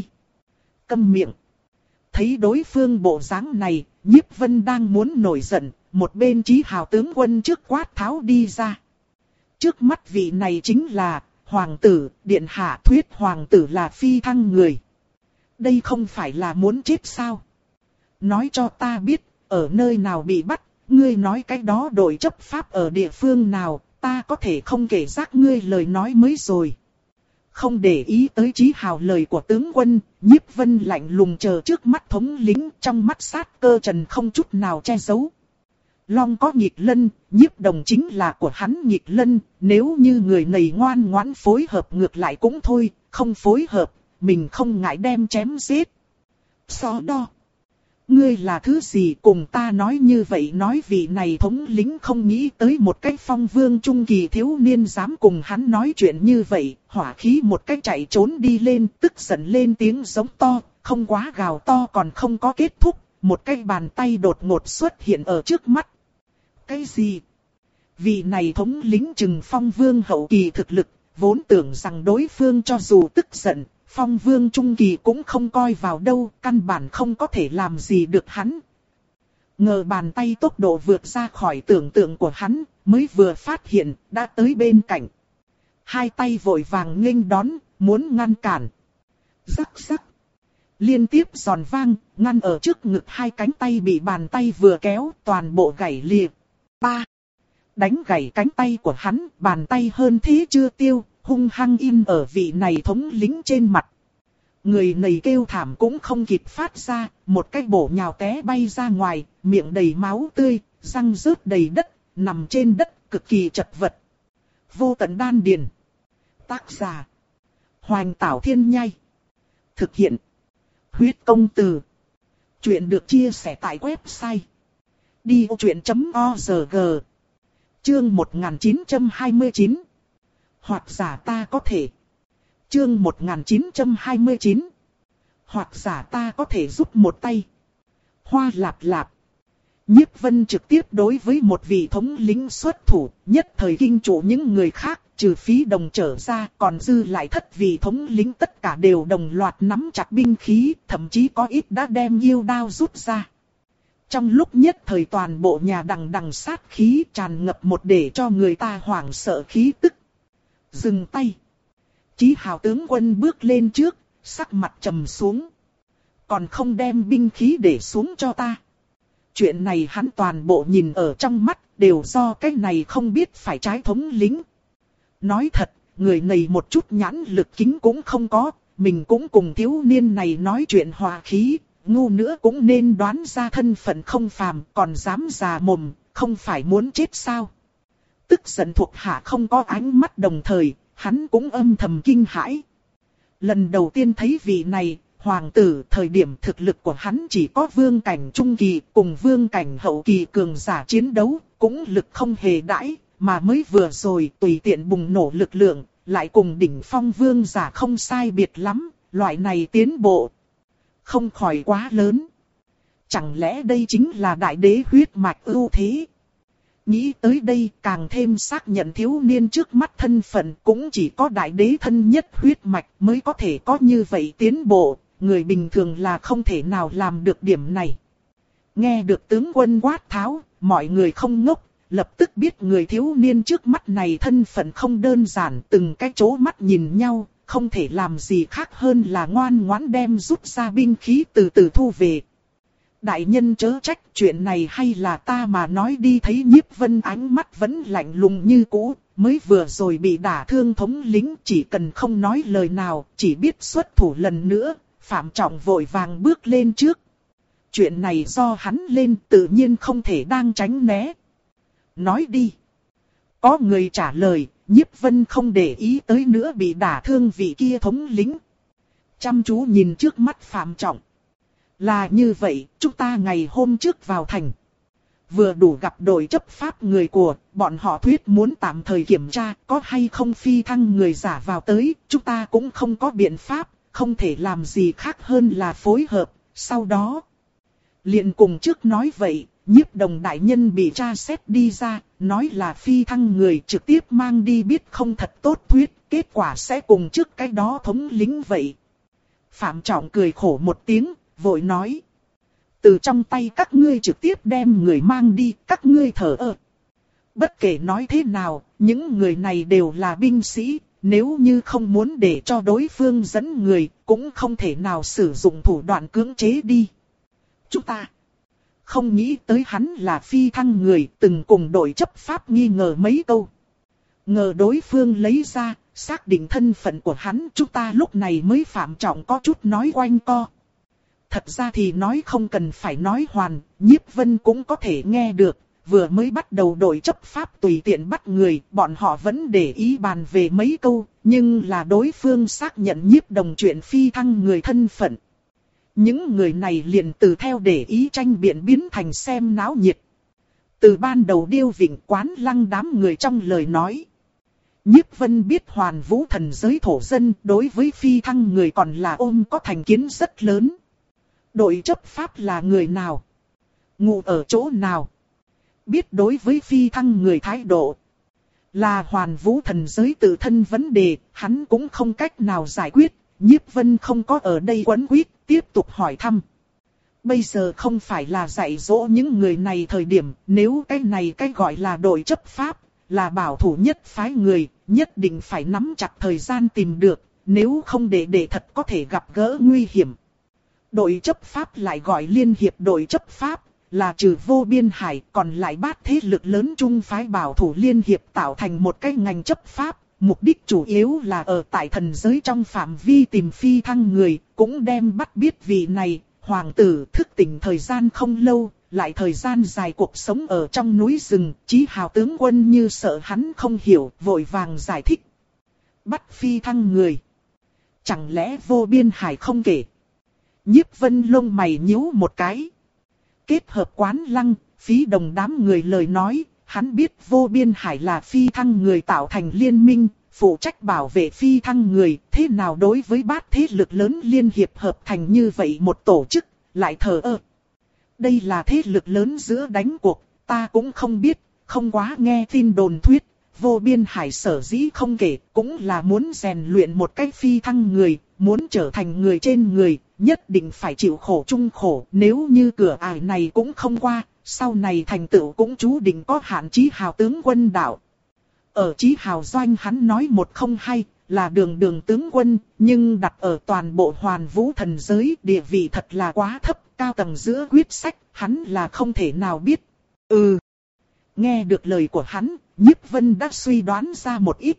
Speaker 1: Câm miệng. Thấy đối phương bộ dáng này, Nhiếp Vân đang muốn nổi giận, một bên Chí Hào tướng quân trước quát tháo đi ra. Trước mắt vị này chính là hoàng tử, điện hạ thuyết hoàng tử là phi thăng người. Đây không phải là muốn chết sao? Nói cho ta biết, ở nơi nào bị bắt, ngươi nói cái đó đội chấp pháp ở địa phương nào, ta có thể không kể rác ngươi lời nói mới rồi. Không để ý tới Chí Hào lời của tướng quân, Nhiếp Vân lạnh lùng chờ trước mắt thống lĩnh, trong mắt sát cơ trần không chút nào che giấu. Long có Nhịch Lân, Nhiếp Đồng chính là của hắn Nhịch Lân, nếu như người này ngoan ngoãn phối hợp ngược lại cũng thôi, không phối hợp, mình không ngại đem chém giết. So đo. Ngươi là thứ gì cùng ta nói như vậy, nói vị này thống lĩnh không nghĩ tới một cái phong vương trung kỳ thiếu niên dám cùng hắn nói chuyện như vậy, hỏa khí một cái chạy trốn đi lên, tức giận lên tiếng giống to, không quá gào to còn không có kết thúc, một cái bàn tay đột ngột xuất hiện ở trước mắt. Cái gì? Vị này thống lĩnh chừng phong vương hậu kỳ thực lực, vốn tưởng rằng đối phương cho dù tức giận, phong vương trung kỳ cũng không coi vào đâu, căn bản không có thể làm gì được hắn. Ngờ bàn tay tốc độ vượt ra khỏi tưởng tượng của hắn, mới vừa phát hiện, đã tới bên cạnh. Hai tay vội vàng nghênh đón, muốn ngăn cản. Rắc rắc. Liên tiếp giòn vang, ngăn ở trước ngực hai cánh tay bị bàn tay vừa kéo, toàn bộ gãy lìa. Ba. Đánh gãy cánh tay của hắn, bàn tay hơn thế chưa tiêu, hung hăng in ở vị này thống lĩnh trên mặt. Người này kêu thảm cũng không kịp phát ra, một cái bổ nhào té bay ra ngoài, miệng đầy máu tươi, răng rớt đầy đất, nằm trên đất, cực kỳ chật vật. Vô tận đan điền. Tác giả: Hoành Tảo Thiên Nhai. Thực hiện: Huyết Công Từ. Chuyện được chia sẻ tại website đi ô chuyện chấm org. Chương một nghìn chín trăm hai mươi chín. Hoặc giả ta có thể. Chương một nghìn chín trăm hai mươi chín. Hoặc giả ta có thể giúp một tay. Hoa lạp lạp. Nhiếp Vân trực tiếp đối với một vị thống lĩnh xuất thủ, nhất thời kinh trụ những người khác, trừ Phí Đồng trở ra, còn dư lại thất vị thống lĩnh tất cả đều đồng loạt nắm chặt binh khí, thậm chí có ít đã đem yêu đao rút ra. Trong lúc nhất thời toàn bộ nhà đằng đằng sát khí tràn ngập một để cho người ta hoảng sợ khí tức. Dừng tay. Chí Hào tướng quân bước lên trước, sắc mặt trầm xuống. Còn không đem binh khí để xuống cho ta. Chuyện này hắn toàn bộ nhìn ở trong mắt, đều do cái này không biết phải trái thống lĩnh. Nói thật, người này một chút nhãn lực kính cũng không có, mình cũng cùng thiếu niên này nói chuyện hòa khí, ngu nữa cũng nên đoán ra thân phận không phàm, còn dám già mồm, không phải muốn chết sao. Tức giận thuộc hạ không có ánh mắt đồng thời, hắn cũng âm thầm kinh hãi. Lần đầu tiên thấy vị này, hoàng tử, thời điểm thực lực của hắn chỉ có vương cảnh trung kỳ cùng vương cảnh hậu kỳ cường giả chiến đấu, cũng lực không hề đãi, mà mới vừa rồi tùy tiện bùng nổ lực lượng, lại cùng đỉnh phong vương giả không sai biệt lắm, loại này tiến bộ không khỏi quá lớn. Chẳng lẽ đây chính là đại đế huyết mạch ưu thế? Nghĩ tới đây càng thêm xác nhận thiếu niên trước mắt thân phận, cũng chỉ có đại đế thân nhất huyết mạch mới có thể có như vậy tiến bộ, người bình thường là không thể nào làm được điểm này. Nghe được tướng quân quát tháo, mọi người không ngốc, lập tức biết người thiếu niên trước mắt này thân phận không đơn giản, từng cái chố mắt nhìn nhau, không thể làm gì khác hơn là ngoan ngoãn đem rút ra binh khí từ từ thu về. Đại nhân chớ trách, chuyện này hay là ta mà nói đi. Thấy Nhiếp Vân ánh mắt vẫn lạnh lùng như cũ, mới vừa rồi bị đả thương thống lĩnh, chỉ cần không nói lời nào, chỉ biết xuất thủ lần nữa, Phạm Trọng vội vàng bước lên trước. Chuyện này do hắn lên tự nhiên không thể đang tránh né. Nói đi. Có người trả lời, Nhiếp Vân không để ý tới nữa bị đả thương vị kia thống lĩnh. Chăm chú nhìn trước mắt Phạm Trọng. Là như vậy, chúng ta ngày hôm trước vào thành. Vừa đủ gặp đội chấp pháp người của, bọn họ thuyết muốn tạm thời kiểm tra có hay không phi thăng người giả vào tới, chúng ta cũng không có biện pháp, không thể làm gì khác hơn là phối hợp, sau đó. Liền cùng trước nói vậy, Nhiếp Đồng đại nhân bị tra xét đi ra, nói là phi thăng người trực tiếp mang đi biết không thật tốt thuyết, kết quả sẽ cùng trước cái đó thống lĩnh vậy. Phạm Trọng cười khổ một tiếng, vội nói. Từ trong tay các ngươi trực tiếp đem người mang đi, các ngươi thờ ơ. Bất kể nói thế nào, những người này đều là binh sĩ, nếu như không muốn để cho đối phương dẫn người, cũng không thể nào sử dụng thủ đoạn cưỡng chế đi. Chúng ta không nghĩ tới hắn là phi thăng người, từng cùng đội chấp pháp nghi ngờ mấy câu. Ngờ đối phương lấy ra, xác định thân phận của hắn, chúng ta lúc này mới Phạm Trọng có chút nói quanh co. Thật ra thì nói không cần phải nói hoàn, Nhiếp Vân cũng có thể nghe được, vừa mới bắt đầu đội chấp pháp tùy tiện bắt người, bọn họ vẫn để ý bàn về mấy câu, nhưng là đối phương xác nhận Nhiếp Đồng chuyện phi thăng người thân phận. Những người này liền từ theo để ý tranh biện biến thành xem náo nhiệt. Từ ban đầu Điêu Vịnh Quán Lăng đám người trong lời nói. Nhiếp Vân biết Hoàn Vũ thần giới thổ dân đối với phi thăng người còn là ôm có thành kiến rất lớn. Đội chấp pháp là người nào? Ngụ ở chỗ nào? Biết đối với phi thăng người thái độ. Là Hoàn Vũ thần giới tự thân vấn đề, hắn cũng không cách nào giải quyết. Nhiếp Vân không có ở đây quấn quýt, tiếp tục hỏi thăm. Bây giờ không phải là dạy dỗ những người này thời điểm, nếu cái này cái gọi là đội chấp pháp, là bảo thủ nhất phái người, nhất định phải nắm chặt thời gian tìm được, nếu không để để thật có thể gặp gỡ nguy hiểm. Đội chấp pháp lại gọi liên hiệp đội chấp pháp, là trừ Vô Biên Hải còn lại bát thế lực lớn trung phái bảo thủ liên hiệp tạo thành một cái ngành chấp pháp. Mục đích chủ yếu là ở tại thần giới trong phạm vi tìm phi thăng người, cũng đem bắt biết vị này, hoàng tử thức tỉnh thời gian không lâu, lại thời gian dài cuộc sống ở trong núi rừng, Chí Hào tướng quân như sợ hắn không hiểu, vội vàng giải thích. Bắt phi thăng người. Chẳng lẽ Vô Biên Hải không kể? Nhiếp Vân lông mày nhíu một cái. Kết hợp Quán Lăng, Phí Đồng đám người lời nói. Hắn biết Vô Biên Hải là phi thăng người tạo thành liên minh, phụ trách bảo vệ phi thăng người, thế nào đối với bát thế lực lớn liên hiệp hợp thành như vậy một tổ chức, lại thờ ơ. Đây là thế lực lớn giữa đánh cuộc, ta cũng không biết, không quá nghe tin đồn thuyết, Vô Biên Hải sở dĩ không kể, cũng là muốn rèn luyện một cách phi thăng người, muốn trở thành người trên người, nhất định phải chịu khổ chung khổ, nếu như cửa ải này cũng không qua. Sau này thành tựu cũng chú định có hạn. Chí Hào tướng quân đạo. Ở Chí Hào doanh hắn nói một không hai, là đường đường tướng quân, nhưng đặt ở toàn bộ Hoàn Vũ thần giới địa vị thật là quá thấp, cao tầng giữa quyết sách, hắn là không thể nào biết. Ừ. Nghe được lời của hắn, Nhiếp Vân đã suy đoán ra một ít.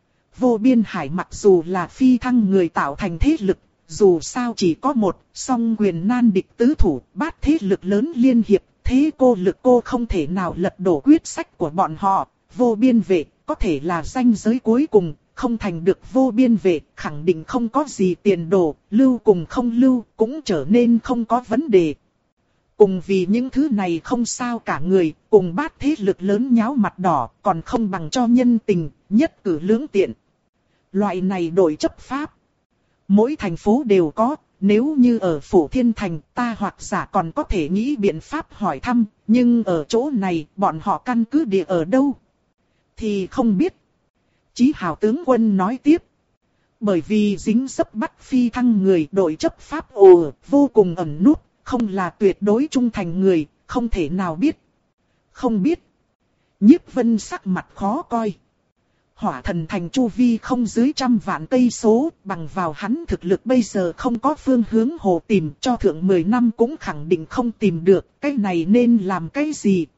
Speaker 1: Vô Biên Hải mặc dù là phi thăng người tạo thành thế lực, dù sao chỉ có một, song quyền nan địch tứ thủ, bát thế lực lớn liên hiệp. Thế cô lực cô không thể nào lật đổ quyết sách của bọn họ, Vô Biên vệ, có thể là ranh giới cuối cùng, không thành được Vô Biên vệ, khẳng định không có gì tiền đồ, lưu cùng không lưu, cũng trở nên không có vấn đề. Cùng vì những thứ này không sao cả người, cùng bát thế lực lớn nháo mặt đỏ, còn không bằng cho nhân tình, nhất cử lưỡng tiện. Loại này đội chấp pháp, mỗi thành phố đều có. Nếu như ở Phủ Thiên Thành ta hoặc giả còn có thể nghĩ biện pháp hỏi thăm, nhưng ở chỗ này bọn họ căn cứ địa ở đâu? Thì không biết. Chí Hào tướng quân nói tiếp. Bởi vì dính dấp bắt phi thăng người đội chấp pháp ồ vô cùng ẩn nút, không là tuyệt đối trung thành người, không thể nào biết. Không biết. Nhiếp Vân sắc mặt khó coi. Hỏa Thần thành chu vi không dưới trăm vạn cây số, bằng vào hắn thực lực bây giờ không có phương hướng hồ tìm, cho thượng mười năm cũng khẳng định không tìm được, cái này nên làm cái gì?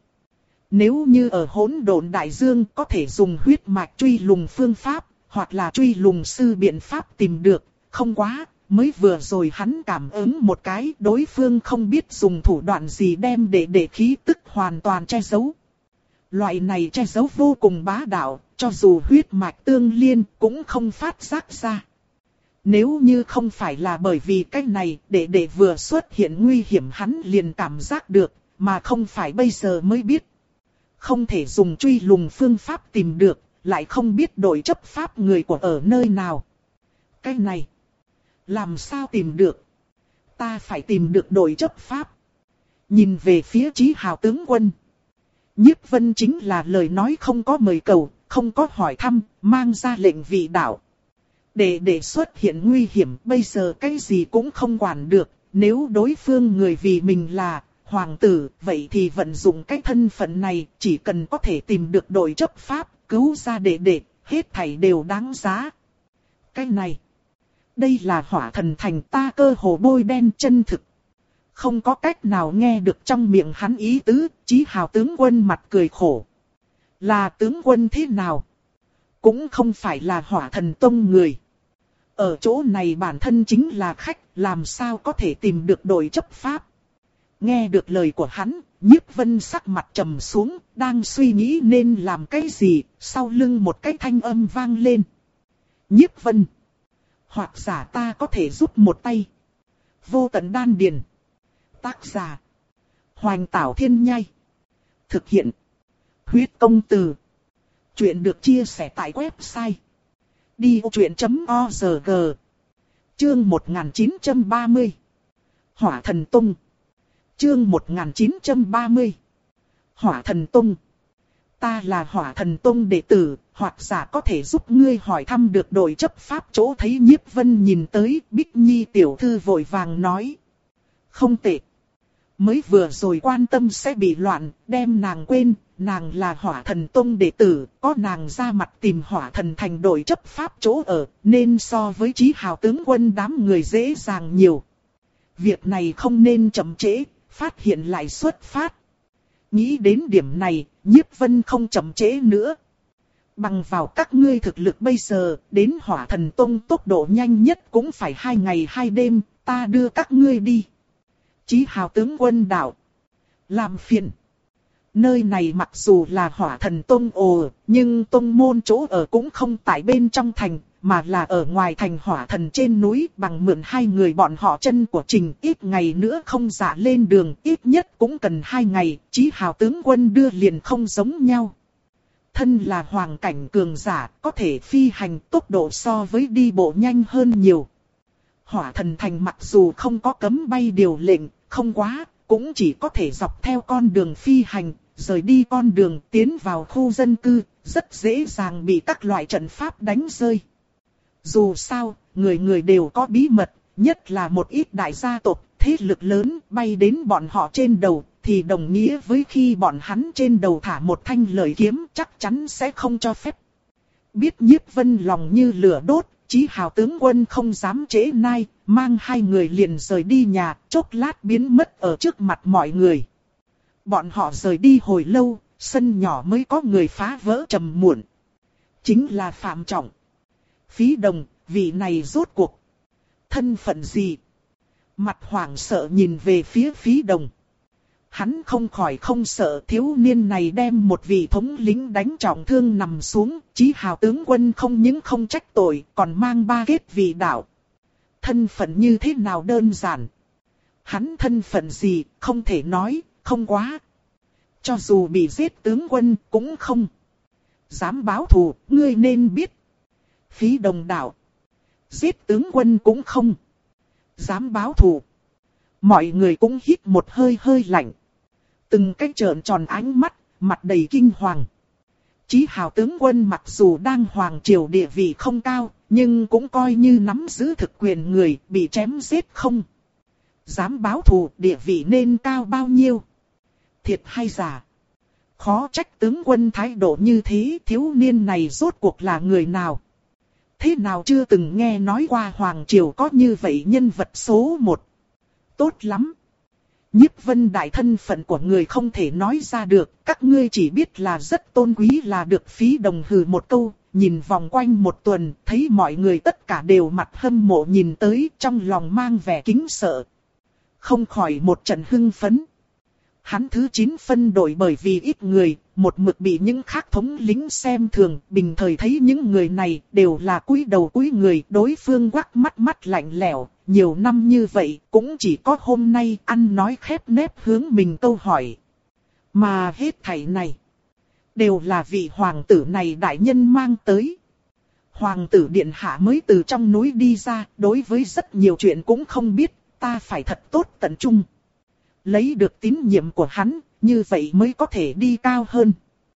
Speaker 1: Nếu như ở hỗn độn đại dương có thể dùng huyết mạch truy lùng phương pháp, hoặc là truy lùng sư biện pháp tìm được, không quá, mới vừa rồi hắn cảm ứng một cái đối phương không biết dùng thủ đoạn gì đem để để khí tức hoàn toàn che giấu. Loại này che giấu vô cùng bá đạo, cho dù huyết mạch tương liên cũng không phát giác ra. Nếu như không phải là bởi vì cái này để để vừa xuất hiện nguy hiểm hắn liền cảm giác được, mà không phải bây giờ mới biết. Không thể dùng truy lùng phương pháp tìm được, lại không biết đội chấp pháp người của ở nơi nào. Cái này, làm sao tìm được? Ta phải tìm được đội chấp pháp. Nhìn về phía Chí Hào tướng quân. Nhiếp Vân chính là lời nói không có mời cầu, không có hỏi thăm, mang ra lệnh vị đạo. Để để xuất hiện nguy hiểm, bây giờ cái gì cũng không quản được, nếu đối phương người vì mình là hoàng tử, vậy thì vận dụng cái thân phận này, chỉ cần có thể tìm được đội chấp pháp, cứu ra đệ đệ, hết thảy đều đáng giá. Cái này, đây là Hỏa Thần Thành, ta cơ hồ bôi đen chân thực. Không có cách nào nghe được trong miệng hắn ý tứ, Chí Hào tướng quân mặt cười khổ. Là tướng quân thế nào? Cũng không phải là Hỏa Thần Tông người. Ở chỗ này bản thân chính là khách, làm sao có thể tìm được đội chấp pháp. Nghe được lời của hắn, Nhiếp Vân sắc mặt trầm xuống, đang suy nghĩ nên làm cái gì, sau lưng một cái thanh âm vang lên. Nhiếp Vân, hoặc giả ta có thể giúp một tay. Vô Tận Đan Điền. Tác giả Hoành Tảo Thiên Nhai. Thực hiện Huyết Công Từ. Chuyện được chia sẻ tại website đi ô chuyện chấm org. Chương một nghìn chín trăm ba mươi. Hỏa Thần Tông. Chương một nghìn chín trăm ba mươi. Hỏa Thần Tông. Ta là Hỏa Thần Tông đệ tử, hoặc giả có thể giúp ngươi hỏi thăm được đội chấp pháp chỗ. Thấy Nhiếp Vân nhìn tới, Bích Nhi tiểu thư vội vàng nói. Không tệ. Mới vừa rồi quan tâm sẽ bị loạn, đem nàng quên, nàng là Hỏa Thần Tông đệ tử, có nàng ra mặt tìm Hỏa Thần Thành đội chấp pháp chỗ ở, nên so với Chí Hào tướng quân đám người dễ dàng nhiều. Việc này không nên chậm trễ, phát hiện lại xuất phát. Nghĩ đến điểm này, Nhiếp Vân không chậm trễ nữa. Bằng vào các ngươi thực lực bây giờ, đến Hỏa Thần Tông tốc độ nhanh nhất cũng phải hai ngày hai đêm, ta đưa các ngươi đi. Chí Hào tướng quân đạo. Làm phiền. Nơi này mặc dù là Hỏa Thần Tông ồ, nhưng tông môn chỗ ở cũng không tại bên trong thành, mà là ở ngoài thành Hỏa Thần trên núi. Bằng mượn hai người bọn họ chân của Trình, ít ngày nữa không dạ lên đường, ít nhất cũng cần hai ngày, Chí Hào tướng quân đưa liền không giống nhau. Thân là hoàng cảnh cường giả, có thể phi hành tốc độ so với đi bộ nhanh hơn nhiều. Hỏa Thần Thành mặc dù không có cấm bay điều lệnh, không quá, cũng chỉ có thể dọc theo con đường phi hành, rời đi con đường tiến vào khu dân cư, rất dễ dàng bị các loại trận pháp đánh rơi. Dù sao, người người đều có bí mật, nhất là một ít đại gia tộc, thế lực lớn bay đến bọn họ trên đầu, thì đồng nghĩa với khi bọn hắn trên đầu thả một thanh lợi kiếm chắc chắn sẽ không cho phép. Biết Nhiếp Vân lòng như lửa đốt, Chí Hào tướng quân không dám trễ nai, mang hai người liền rời đi nhà, chốc lát biến mất ở trước mặt mọi người. Bọn họ rời đi hồi lâu, sân nhỏ mới có người phá vỡ trầm muộn. Chính là Phạm Trọng. Phí Đồng, vị này rốt cuộc. Thân phận gì? Mặt hoảng sợ nhìn về phía Phí Đồng. Hắn không khỏi không sợ thiếu niên này đem một vị thống lĩnh đánh trọng thương nằm xuống, Chí Hào tướng quân không những không trách tội, còn mang ba kết vị đạo. Thân phận như thế nào đơn giản. Hắn thân phận gì, không thể nói, không quá. Cho dù bị giết tướng quân, cũng không dám báo thù, ngươi nên biết. Phí Đồng đạo. Giết tướng quân cũng không dám báo thù. Mọi người cũng hít một hơi hơi lạnh. Từng cái trợn tròn ánh mắt, mặt đầy kinh hoàng. Chí Hào tướng quân mặc dù đang hoàng triều địa vị không cao, nhưng cũng coi như nắm giữ thực quyền người, bị chém giết không dám báo thù, địa vị nên cao bao nhiêu. Thiệt hay giả? Khó trách tướng quân thái độ như thế, thiếu niên này rốt cuộc là người nào? Thế nào chưa từng nghe nói qua hoàng triều có như vậy nhân vật số một. Tốt lắm. Nhiếp Vân đại thân phận của người không thể nói ra được, các ngươi chỉ biết là rất tôn quý là được. Phí Đồng hừ một câu, nhìn vòng quanh một tuần, thấy mọi người tất cả đều mặt hâm mộ nhìn tới, trong lòng mang vẻ kính sợ. Không khỏi một trận hưng phấn. Hắn thứ chín phân đội bởi vì ít người, một mực bị những khác thống lĩnh xem thường, bình thời thấy những người này đều là cúi đầu cúi người, đối phương quắc mắt mắt lạnh lẽo, nhiều năm như vậy cũng chỉ có hôm nay ăn nói khép nép hướng mình câu hỏi. Mà hết thảy này, đều là vị hoàng tử này đại nhân mang tới. Hoàng tử điện hạ mới từ trong núi đi ra, đối với rất nhiều chuyện cũng không biết, ta phải thật tốt tận trung. lấy được tín nhiệm của hắn, như vậy mới có thể đi cao hơn.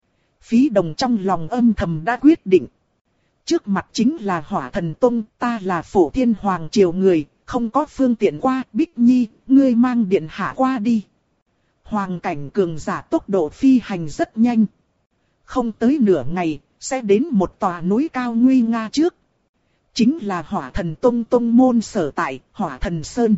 Speaker 1: Phí Đồng trong lòng âm thầm đã quyết định. Trước mặt chính là Hỏa Thần Tông, ta là Phổ Thiên Hoàng Triều người, không có phương tiện qua, Bích Nhi, ngươi mang điện hạ qua đi. Hoàng cảnh cường giả tốc độ phi hành rất nhanh. Không tới nửa ngày, sẽ đến một tòa núi cao nguy nga trước. Chính là Hỏa Thần Tông Tông môn sở tại, Hỏa Thần Sơn.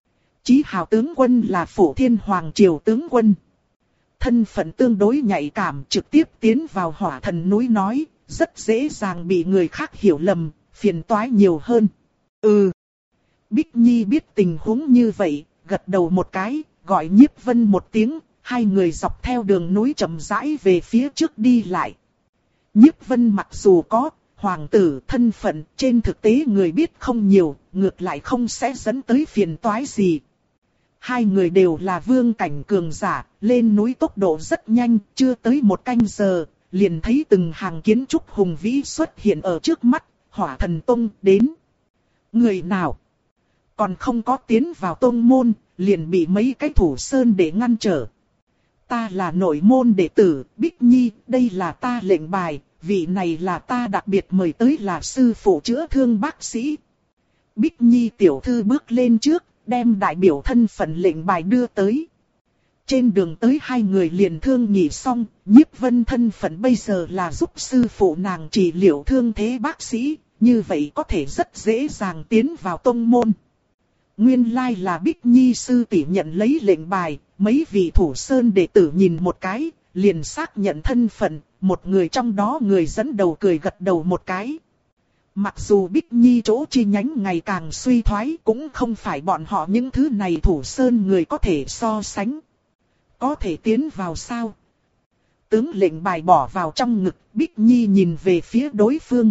Speaker 1: Chí hào tướng quân là Phổ Thiên Hoàng Triều tướng quân. Thân phận tương đối nhạy cảm, trực tiếp tiến vào Hỏa Thần núi nói, rất dễ dàng bị người khác hiểu lầm, phiền toái nhiều hơn. Ừ. Bích Nhi biết tình huống như vậy, gật đầu một cái, gọi Nhiếp Vân một tiếng, hai người dọc theo đường núi chậm rãi về phía trước đi lại. Nhiếp Vân mặc dù có hoàng tử thân phận, trên thực tế người biết không nhiều, ngược lại không sẽ dẫn tới phiền toái gì. Hai người đều là vương cảnh cường giả, lên núi tốc độ rất nhanh, chưa tới một canh giờ, liền thấy từng hàng kiến trúc hùng vĩ xuất hiện ở trước mắt, Hỏa Thần Tông đến. Người nào còn không có tiến vào tông môn, liền bị mấy cái thủ sơn để ngăn trở. Ta là nội môn đệ tử, Bích Nhi, đây là ta lệnh bài, vị này là ta đặc biệt mời tới là sư phụ chữa thương bác sĩ. Bích Nhi tiểu thư bước lên trước, đem đại biểu thân phận lệnh bài đưa tới. Trên đường tới hai người liền thương nghị xong, Nhiếp Vân thân phận bây giờ là giúp sư phụ nàng trị liệu thương thế bác sĩ, như vậy có thể rất dễ dàng tiến vào tông môn. Nguyên lai là Bích Nhi sư tỷ nhận lấy lệnh bài, mấy vị thủ sơn đệ tử nhìn một cái, liền xác nhận thân phận, một người trong đó người dẫn đầu cười gật đầu một cái. Mặc dù Bích Nhi chỗ chi nhánh ngày càng suy thoái, cũng không phải bọn họ những thứ này thủ sơn người có thể so sánh. Có thể tiến vào sao? Tướng lệnh bài bỏ vào trong ngực, Bích Nhi nhìn về phía đối phương.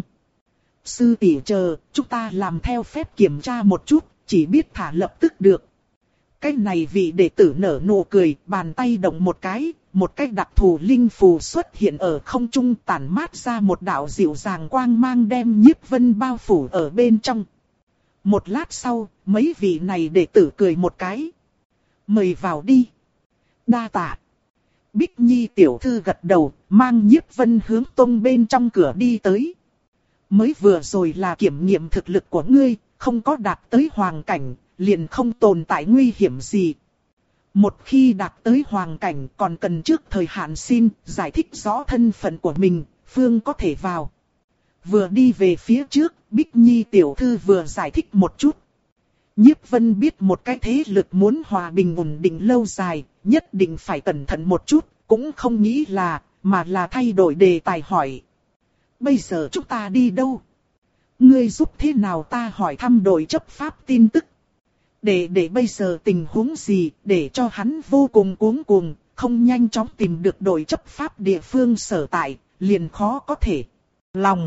Speaker 1: Sư tỷ chờ, chúng ta làm theo phép kiểm tra một chút, chỉ biết thả lập tức được. Cái này vị đệ tử nở nụ cười, bàn tay động một cái, một cái đặc thù linh phù xuất hiện ở không trung, tản mát ra một đạo dịu dàng quang mang đem Nhiếp Vân bao phủ ở bên trong. Một lát sau, mấy vị này đệ tử cười một cái. Mời vào đi. Đa tạ. Bích Nhi tiểu thư gật đầu, mang Nhiếp Vân hướng tông bên trong cửa đi tới. Mới vừa rồi là kiểm nghiệm thực lực của ngươi, không có đạt tới hoàng cảnh, liền không tồn tại nguy hiểm gì. Một khi đạt tới hoàng cảnh còn cần trước thời hạn xin, giải thích rõ thân phận của mình, phương có thể vào. Vừa đi về phía trước, Bích Nhi tiểu thư vừa giải thích một chút. Nhiếp Vân biết một cái thế lực muốn hòa bình ổn định lâu dài, nhất định phải cẩn thận một chút, cũng không nghĩ là, mà là thay đổi đề tài hỏi. Bây giờ chúng ta đi đâu? Ngươi giúp thế nào ta hỏi thăm đội chấp pháp tin tức. Để để bây giờ tình huống gì, để cho hắn vô cùng cuống cuồng, không nhanh chóng tìm được đội chấp pháp địa phương sở tại, liền khó có thể lòng.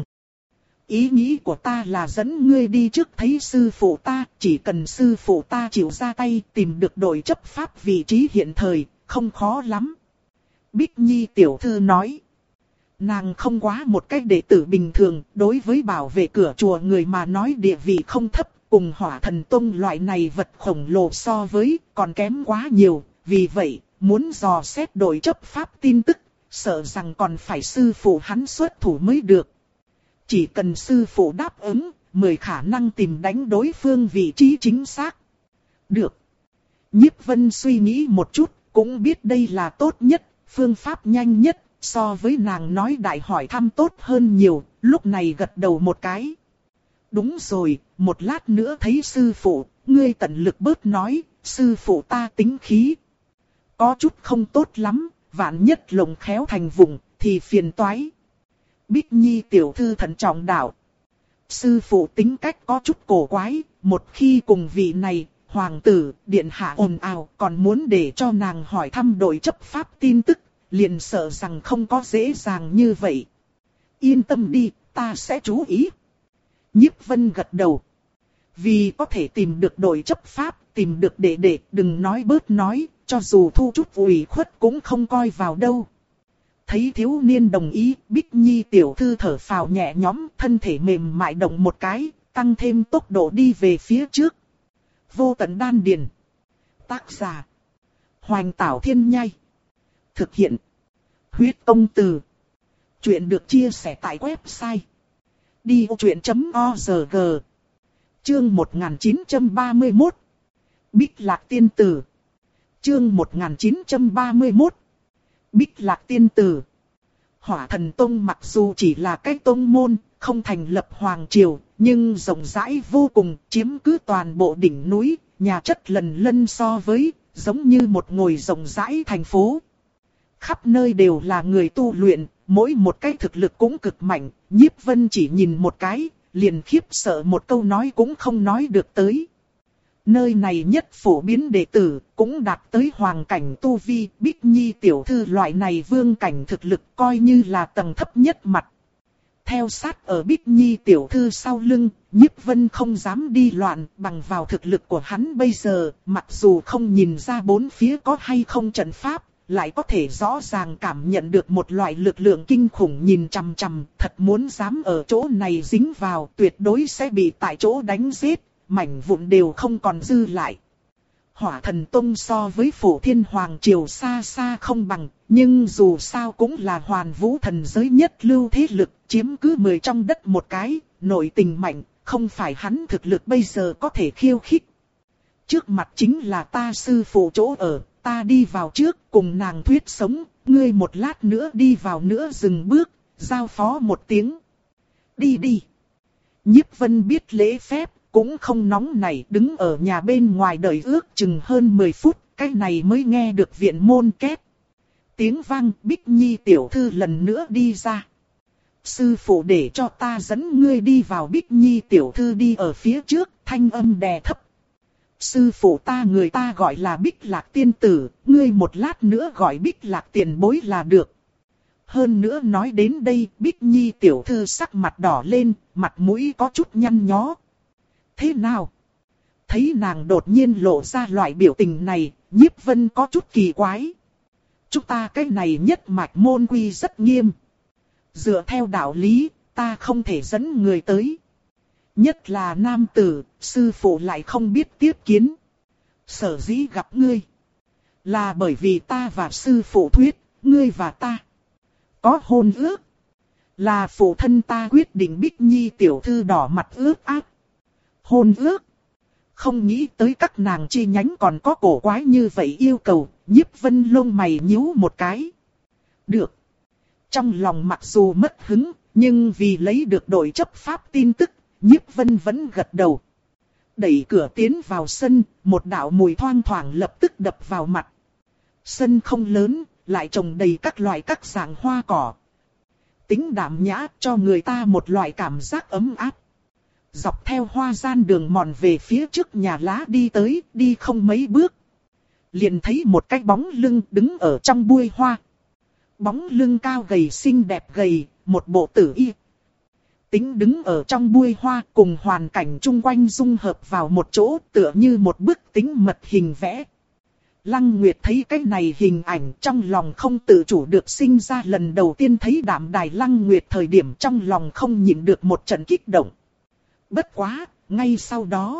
Speaker 1: Ý nghĩ của ta là dẫn ngươi đi trước thấy sư phụ ta, chỉ cần sư phụ ta chịu ra tay tìm được đội chấp pháp vị trí hiện thời, không khó lắm. Bích Nhi tiểu thư nói. Nàng không quá một cách đệ tử bình thường, đối với bảo vệ cửa chùa người mà nói địa vị không thấp, cùng Hỏa Thần Tông loại này vật khổng lồ so với còn kém quá nhiều, vì vậy, muốn dò xét đội chấp pháp tin tức, sợ rằng còn phải sư phụ hắn xuất thủ mới được. Chỉ cần sư phụ đáp ứng, mười khả năng tìm đánh đối phương vị trí chính xác. Được. Nhiếp Vân suy nghĩ một chút, cũng biết đây là tốt nhất, phương pháp nhanh nhất, so với nàng nói đại hỏi thăm tốt hơn nhiều, lúc này gật đầu một cái. Đúng rồi, một lát nữa thấy sư phụ, ngươi tận lực bớt nói, sư phụ ta tính khí. Có chút không tốt lắm, vạn nhất lồng khéo thành vùng, thì phiền toái. Bích Nhi tiểu thư thận trọng đạo. Sư phụ tính cách có chút cổ quái, một khi cùng vị này, hoàng tử, điện hạ ồn ào, còn muốn để cho nàng hỏi thăm đội chấp pháp tin tức, liền sợ rằng không có dễ dàng như vậy. Yên tâm đi, ta sẽ chú ý. Nhiếp Vân gật đầu. Vì có thể tìm được đội chấp pháp, tìm được đệ đệ, đừng nói bớt nói, cho dù thu chút ủy khuất cũng không coi vào đâu. Thấy thiếu niên đồng ý, Bích Nhi tiểu thư thở phào nhẹ nhõm, thân thể mềm mại động một cái, tăng thêm tốc độ đi về phía trước. Vô tận đan điền. Tác giả. Hoành Tảo Thiên Nhai. Thực hiện. Huyết Công Từ. Chuyện được chia sẻ tại website đi ô chuyện chấm org. Chương một nghìn chín trăm ba mươi mốt. Bích Lạc Tiên Tử. Chương một nghìn chín trăm ba mươi mốt. Bích Lạc Tiên Tử. Hỏa Thần Tông mặc dù chỉ là cái tông môn, không thành lập hoàng triều, nhưng rộng rãi vô cùng, chiếm cứ toàn bộ đỉnh núi, nhà chất lần lân so với, giống như một ngồi rộng rãi thành phố. Khắp nơi đều là người tu luyện, mỗi một cái thực lực cũng cực mạnh, Nhiếp Vân chỉ nhìn một cái, liền khiếp sợ một câu nói cũng không nói được tới. Nơi này nhất phổ biến đệ tử, cũng đạt tới hoàng cảnh tu vi, Bích Nhi tiểu thư loại này vương cảnh thực lực coi như là tầng thấp nhất mặt. Theo sát ở Bích Nhi tiểu thư sau lưng, Nhiếp Vân không dám đi loạn, bằng vào thực lực của hắn bây giờ, mặc dù không nhìn ra bốn phía có hay không trận pháp, lại có thể rõ ràng cảm nhận được một loại lực lượng kinh khủng nhìn chằm chằm, thật muốn dám ở chỗ này dính vào, tuyệt đối sẽ bị tại chỗ đánh giết, mảnh vụn đều không còn dư lại. Hỏa Thần Tông so với Phổ Thiên Hoàng Triều xa xa không bằng, nhưng dù sao cũng là hoàn vũ thần giới nhất lưu thế lực, chiếm cứ mười trong đất một cái, nội tình mạnh, không phải hắn thực lực bây giờ có thể khiêu khích. Trước mặt chính là ta sư phụ chỗ ở, ta đi vào trước cùng nàng thuyết sống, ngươi một lát nữa đi vào nữa dừng bước, giao phó một tiếng. Đi đi. Nhiếp Vân biết lễ phép, cũng không nóng nảy, đứng ở nhà bên ngoài đợi ước chừng hơn mười phút, cái này mới nghe được viện môn két. Tiếng vang, Bích Nhi tiểu thư lần nữa đi ra. Sư phụ để cho ta dẫn ngươi đi vào. Bích Nhi tiểu thư đi ở phía trước, thanh âm đè thấp. Sư phụ ta người ta gọi là Bích Lạc Tiên Tử, ngươi một lát nữa gọi Bích Lạc tiền bối là được. Hơn nữa nói đến đây, Bích Nhi tiểu thư sắc mặt đỏ lên, mặt mũi có chút nhăn nhó. Thế nào? Thấy nàng đột nhiên lộ ra loại biểu tình này, Nhiếp Vân có chút kỳ quái. Chúng ta cái này nhất mạch môn quy rất nghiêm. Dựa theo đạo lý, ta không thể dẫn người tới. Nhất là nam tử, sư phụ lại không biết tiếp kiến. Sở dĩ gặp ngươi, là bởi vì ta và sư phụ thuyết, ngươi và ta có hôn ước. Là phụ thân ta quyết định. Bích Nhi tiểu thư đỏ mặt ước ác. Hôn ước? Không nghĩ tới các nàng chi nhánh còn có cổ quái như vậy yêu cầu, Nhiếp Vân lông mày nhíu một cái. Được. Trong lòng mặc dù mất hứng, nhưng vì lấy được đội chấp pháp tin tức, Nhiếp Vân vẫn gật đầu. Đẩy cửa tiến vào sân, một đạo mùi thoang thoảng lập tức đập vào mặt. Sân không lớn, lại trồng đầy các loại các dạng hoa cỏ. Tính đạm nhã cho người ta một loại cảm giác ấm áp. Dọc theo hoa gian đường mòn về phía trước nhà lá đi tới, đi không mấy bước. Liền thấy một cái bóng lưng đứng ở trong bụi hoa. Bóng lưng cao gầy xinh đẹp gầy, một bộ tử y. Tính đứng ở trong bụi hoa cùng hoàn cảnh chung quanh dung hợp vào một chỗ tựa như một bức tính mật hình vẽ. Lăng Nguyệt thấy cái này hình ảnh trong lòng không tự chủ được sinh ra, lần đầu tiên thấy Đạm Đài Lăng Nguyệt thời điểm trong lòng không nhịn được một trận kích động. Bất quá, ngay sau đó,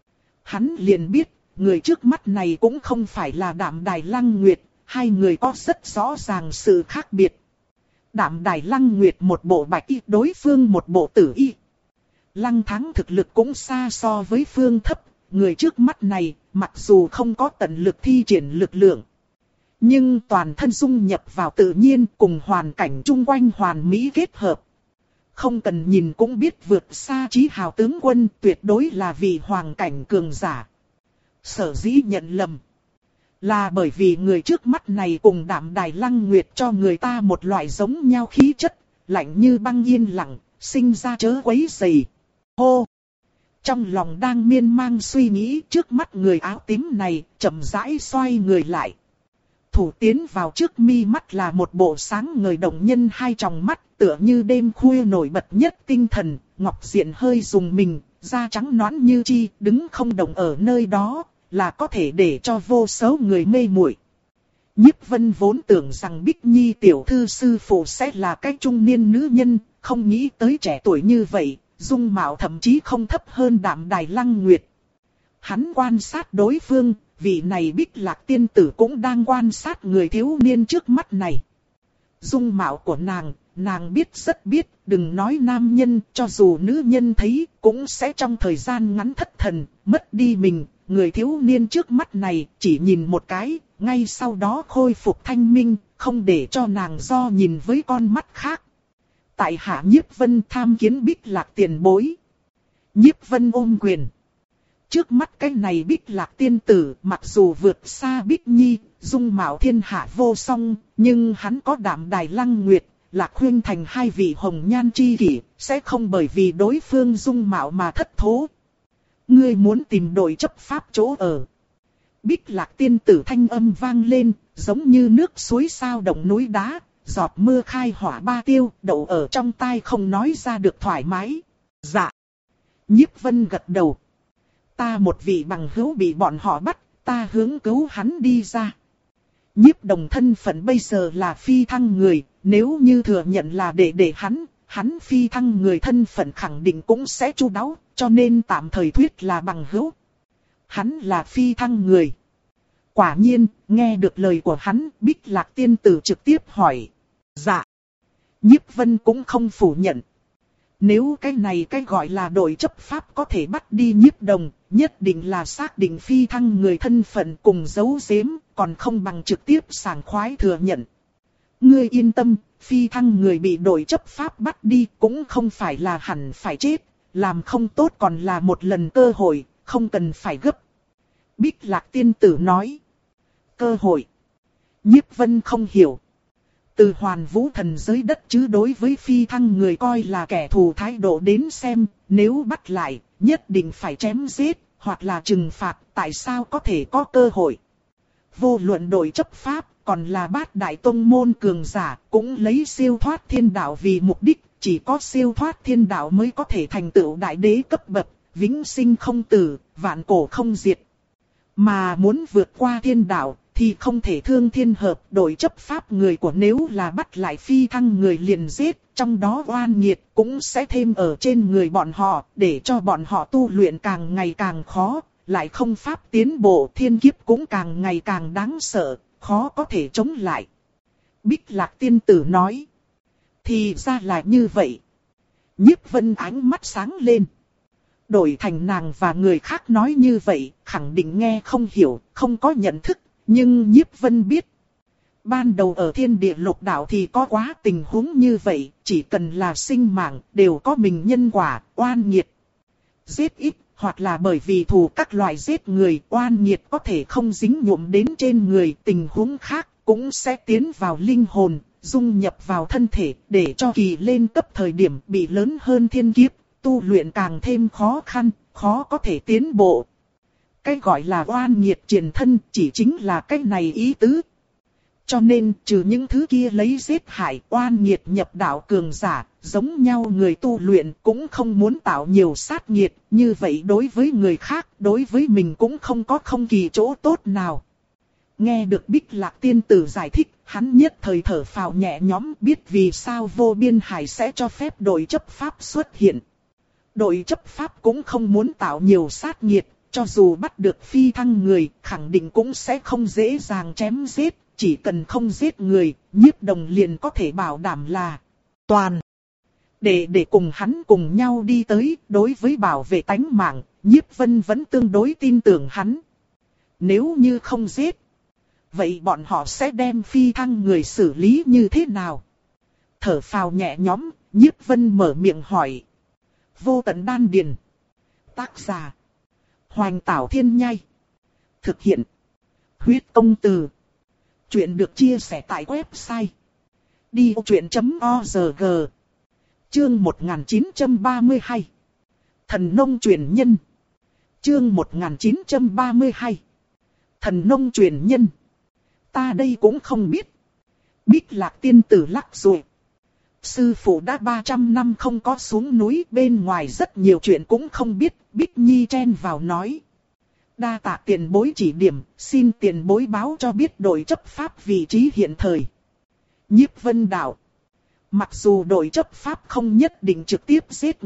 Speaker 1: hắn liền biết, người trước mắt này cũng không phải là Đạm Đài Lăng Nguyệt, hai người có rất rõ ràng sự khác biệt. Đạm Đài Lăng Nguyệt một bộ bạch y, đối phương một bộ tử y. Lăng Thắng thực lực cũng xa so với phương thấp, người trước mắt này, mặc dù không có tận lực thi triển lực lượng, nhưng toàn thân dung nhập vào tự nhiên cùng hoàn cảnh chung quanh hoàn mỹ kết hợp. Không cần nhìn cũng biết vượt xa Chí Hào tướng quân, tuyệt đối là vị hoàng cảnh cường giả. Sở dĩ nhận lầm, là bởi vì người trước mắt này cùng Đạm Đài Lăng Nguyệt cho người ta một loại giống nhau khí chất, lạnh như băng yên lặng, sinh ra chớ quấy rầy. Hô! Trong lòng đang miên man suy nghĩ, trước mắt người áo tím này, chậm rãi xoay người lại. Thủ tiến vào trước mi mắt là một bộ sáng ngời động nhân hai tròng mắt, tựa như đêm khuya nổi bật nhất tinh thần, ngọc diện hơi rùng mình, da trắng nõn như chi, đứng không động ở nơi đó, là có thể để cho vô số người mê muội. Nhiếp Vân vốn tưởng rằng Bích Nhi tiểu thư sư phụ sẽ là cái trung niên nữ nhân, không nghĩ tới trẻ tuổi như vậy, dung mạo thậm chí không thấp hơn Đạm Đài Lăng Nguyệt. Hắn quan sát đối phương, vị này Bích Lạc tiên tử cũng đang quan sát người thiếu niên trước mắt này. Dung mạo của nàng, nàng biết rất biết, đừng nói nam nhân, cho dù nữ nhân thấy, cũng sẽ trong thời gian ngắn thất thần, mất đi mình. Người thiếu niên trước mắt này, chỉ nhìn một cái, ngay sau đó khôi phục thanh minh, không để cho nàng do nhìn với con mắt khác. Tại hạ Nhiếp Vân tham kiến Bích Lạc tiền bối. Nhiếp Vân ôm quyền. Trước mắt cái này Bích Lạc tiên tử, mặc dù vượt xa Bích Nhi, dung mạo thiên hạ vô song, nhưng hắn có Đạm Đài Lăng Nguyệt, Lạc Huyên Thành hai vị hồng nhan chi kỷ, sẽ không bởi vì đối phương dung mạo mà thất thố. Ngươi muốn tìm đội chấp pháp chỗ ở. Bích Lạc tiên tử thanh âm vang lên, giống như nước suối sao động núi đá, giọt mưa khai hỏa ba tiêu, đậu ở trong tai không nói ra được thoải mái. Dạ. Nhiếp Vân gật đầu. Ta một vị bằng hữu bị bọn họ bắt, ta hướng cứu hắn đi ra. Nhiếp Đồng thân phận bây giờ là phi thăng người, nếu như thừa nhận là để để hắn, hắn phi thăng người thân phận khẳng định cũng sẽ chu đáo, cho nên tạm thời thuyết là bằng hữu. Hắn là phi thăng người. Quả nhiên, nghe được lời của hắn, Bích Lạc tiên tử trực tiếp hỏi. Dạ. Nhiếp Vân cũng không phủ nhận. Nếu cái này cái gọi là đội chấp pháp có thể bắt đi Nhiếp Đồng, nhất định là xác định phi thăng người thân phận cùng giấu giếm, còn không bằng trực tiếp sảng khoái thừa nhận. Ngươi yên tâm, phi thăng người bị đội chấp pháp bắt đi cũng không phải là hẳn phải chết, làm không tốt còn là một lần cơ hội, không cần phải gấp. Bích Lạc tiên tử nói. Cơ hội. Nhiếp Vân không hiểu. Từ Hoàn Vũ thần giới đất chứ đối với phi thăng người coi là kẻ thù thái độ đến xem, nếu bắt lại, nhất định phải chém giết, hoặc là trừng phạt, tại sao có thể có cơ hội. Vô luận đội chấp pháp, còn là bát đại tông môn cường giả, cũng lấy siêu thoát thiên đạo vì mục đích, chỉ có siêu thoát thiên đạo mới có thể thành tựu đại đế cấp bậc, vĩnh sinh không tử, vạn cổ không diệt. Mà muốn vượt qua thiên đạo, thì không thể thương thiên hợp, đội chấp pháp người của nếu là bắt lại phi thăng người liền giết, trong đó oan nghiệt cũng sẽ thêm ở trên người bọn họ, để cho bọn họ tu luyện càng ngày càng khó, lại không pháp tiến bộ, thiên kiếp cũng càng ngày càng đáng sợ, khó có thể chống lại. Bích Lạc tiên tử nói. Thì ra là như vậy. Nhiếp Vân ánh mắt sáng lên. Đổi thành nàng và người khác nói như vậy, khẳng định nghe không hiểu, không có nhận thức. Nhưng Nhiếp Vân biết. Ban đầu ở thiên địa lục đạo thì có quá tình huống như vậy, chỉ cần là sinh mạng, đều có mình nhân quả, oan nghiệt. Giết ít, hoặc là bởi vì thù các loại giết người, oan nghiệt có thể không dính nhuộm đến trên người, tình huống khác cũng sẽ tiến vào linh hồn, dung nhập vào thân thể, để cho kỳ lên cấp thời điểm bị lớn hơn thiên kiếp, tu luyện càng thêm khó khăn, khó có thể tiến bộ. Cái gọi là oan nghiệt truyền thân chỉ chính là cái này ý tứ. Cho nên trừ những thứ kia lấy giết hại oan nghiệt nhập đạo cường giả, giống nhau người tu luyện cũng không muốn tạo nhiều sát nghiệt, như vậy đối với người khác, đối với mình cũng không có không kỳ chỗ tốt nào. Nghe được Bích Lạc tiên tử giải thích, hắn nhất thời thở phào nhẹ nhõm, biết vì sao Vô Biên Hải sẽ cho phép đội chấp pháp xuất hiện. Đội chấp pháp cũng không muốn tạo nhiều sát nghiệt, cho dù bắt được phi thăng người, khẳng định cũng sẽ không dễ dàng chém giết, chỉ cần không giết người, Nhiếp Đồng liền có thể bảo đảm là toàn. Để để cùng hắn cùng nhau đi tới, đối với bảo vệ tánh mạng, Nhiếp Vân vẫn tương đối tin tưởng hắn. Nếu như không giết, vậy bọn họ sẽ đem phi thăng người xử lý như thế nào? Thở phào nhẹ nhõm, Nhiếp Vân mở miệng hỏi. Vô Tận Đan Điền. Tác giả Hoành Tảo Thiên Nhai. Thực hiện Huyết Công Từ. Chuyện được chia sẻ tại website đi ô chuyện chấm org. Chương một nghìn chín trăm ba mươi hai. Thần nông truyền nhân. Chương một nghìn chín trăm ba mươi hai. Thần nông truyền nhân. Ta đây cũng không biết. Bích Lạc tiên tử lắc rồi. Sư phụ đã ba trăm năm không có xuống núi, bên ngoài rất nhiều chuyện cũng không biết. Bích Nhi chen vào nói. Đa tạ tiền bối chỉ điểm, xin tiền bối báo cho biết đội chấp pháp vị trí hiện thời. Nhiếp Vân đạo. Mặc dù đội chấp pháp không nhất định trực tiếp giết người,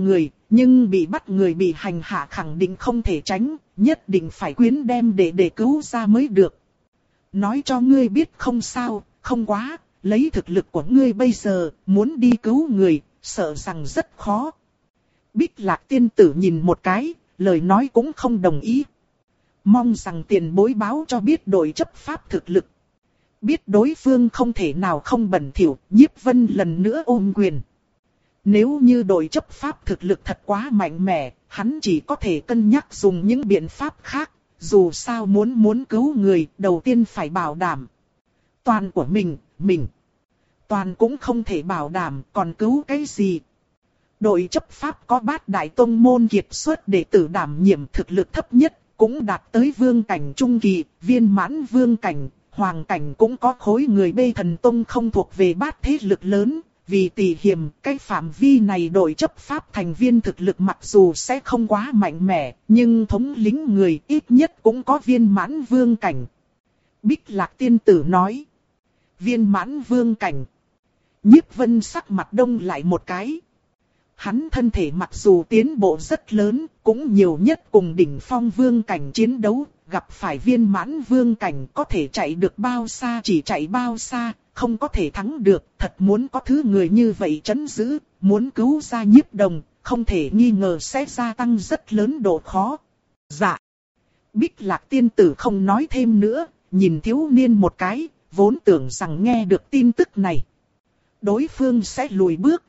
Speaker 1: Nhưng bị bắt người bị hành hạ khẳng định không thể tránh, nhất định phải quyến đem để để cứu ra mới được. Nói cho ngươi biết không sao, không quá, lấy thực lực của ngươi bây giờ, muốn đi cứu người, sợ rằng rất khó. Bích Lạc tiên tử nhìn một cái, lời nói cũng không đồng ý. Mong rằng tiền bối báo cho biết đội chấp pháp thực lực. Biết đối phương không thể nào không bẩn thỉu, Nhiếp Vân lần nữa ôm quyền. Nếu như đội chấp pháp thực lực thật quá mạnh mẽ, hắn chỉ có thể cân nhắc dùng những biện pháp khác. Dù sao muốn muốn cứu người, đầu tiên phải bảo đảm toàn của mình, mình. Toàn cũng không thể bảo đảm, còn cứu cái gì? Đội chấp pháp có bát đại tông môn kiệt xuất đệ tử đảm nhiệm, thực lực thấp nhất, cũng đạt tới vương cảnh trung kỳ, viên mãn vương cảnh, hoàng cảnh cũng có khối người bê thần tông không thuộc về bát thế lực lớn. Vì tỉ hiểm, cái phạm vi này đội chấp pháp thành viên thực lực mặc dù sẽ không quá mạnh mẽ, nhưng thống lĩnh người ít nhất cũng có viên mãn vương cảnh. Bích Lạc tiên tử nói. Viên mãn vương cảnh. Nhiếp Vân sắc mặt đông lại một cái. Hắn thân thể mặc dù tiến bộ rất lớn, cũng nhiều nhất cùng đỉnh phong vương cảnh chiến đấu, gặp phải viên mãn vương cảnh có thể chạy được bao xa chỉ chạy bao xa, không có thể thắng được, thật muốn có thứ người như vậy trấn giữ, muốn cứu ra Nhiếp Đồng, không thể nghi ngờ sẽ gia tăng rất lớn độ khó. Dạ. Bích Lạc tiên tử không nói thêm nữa, nhìn thiếu niên một cái, vốn tưởng rằng nghe được tin tức này đối phương sẽ lùi bước.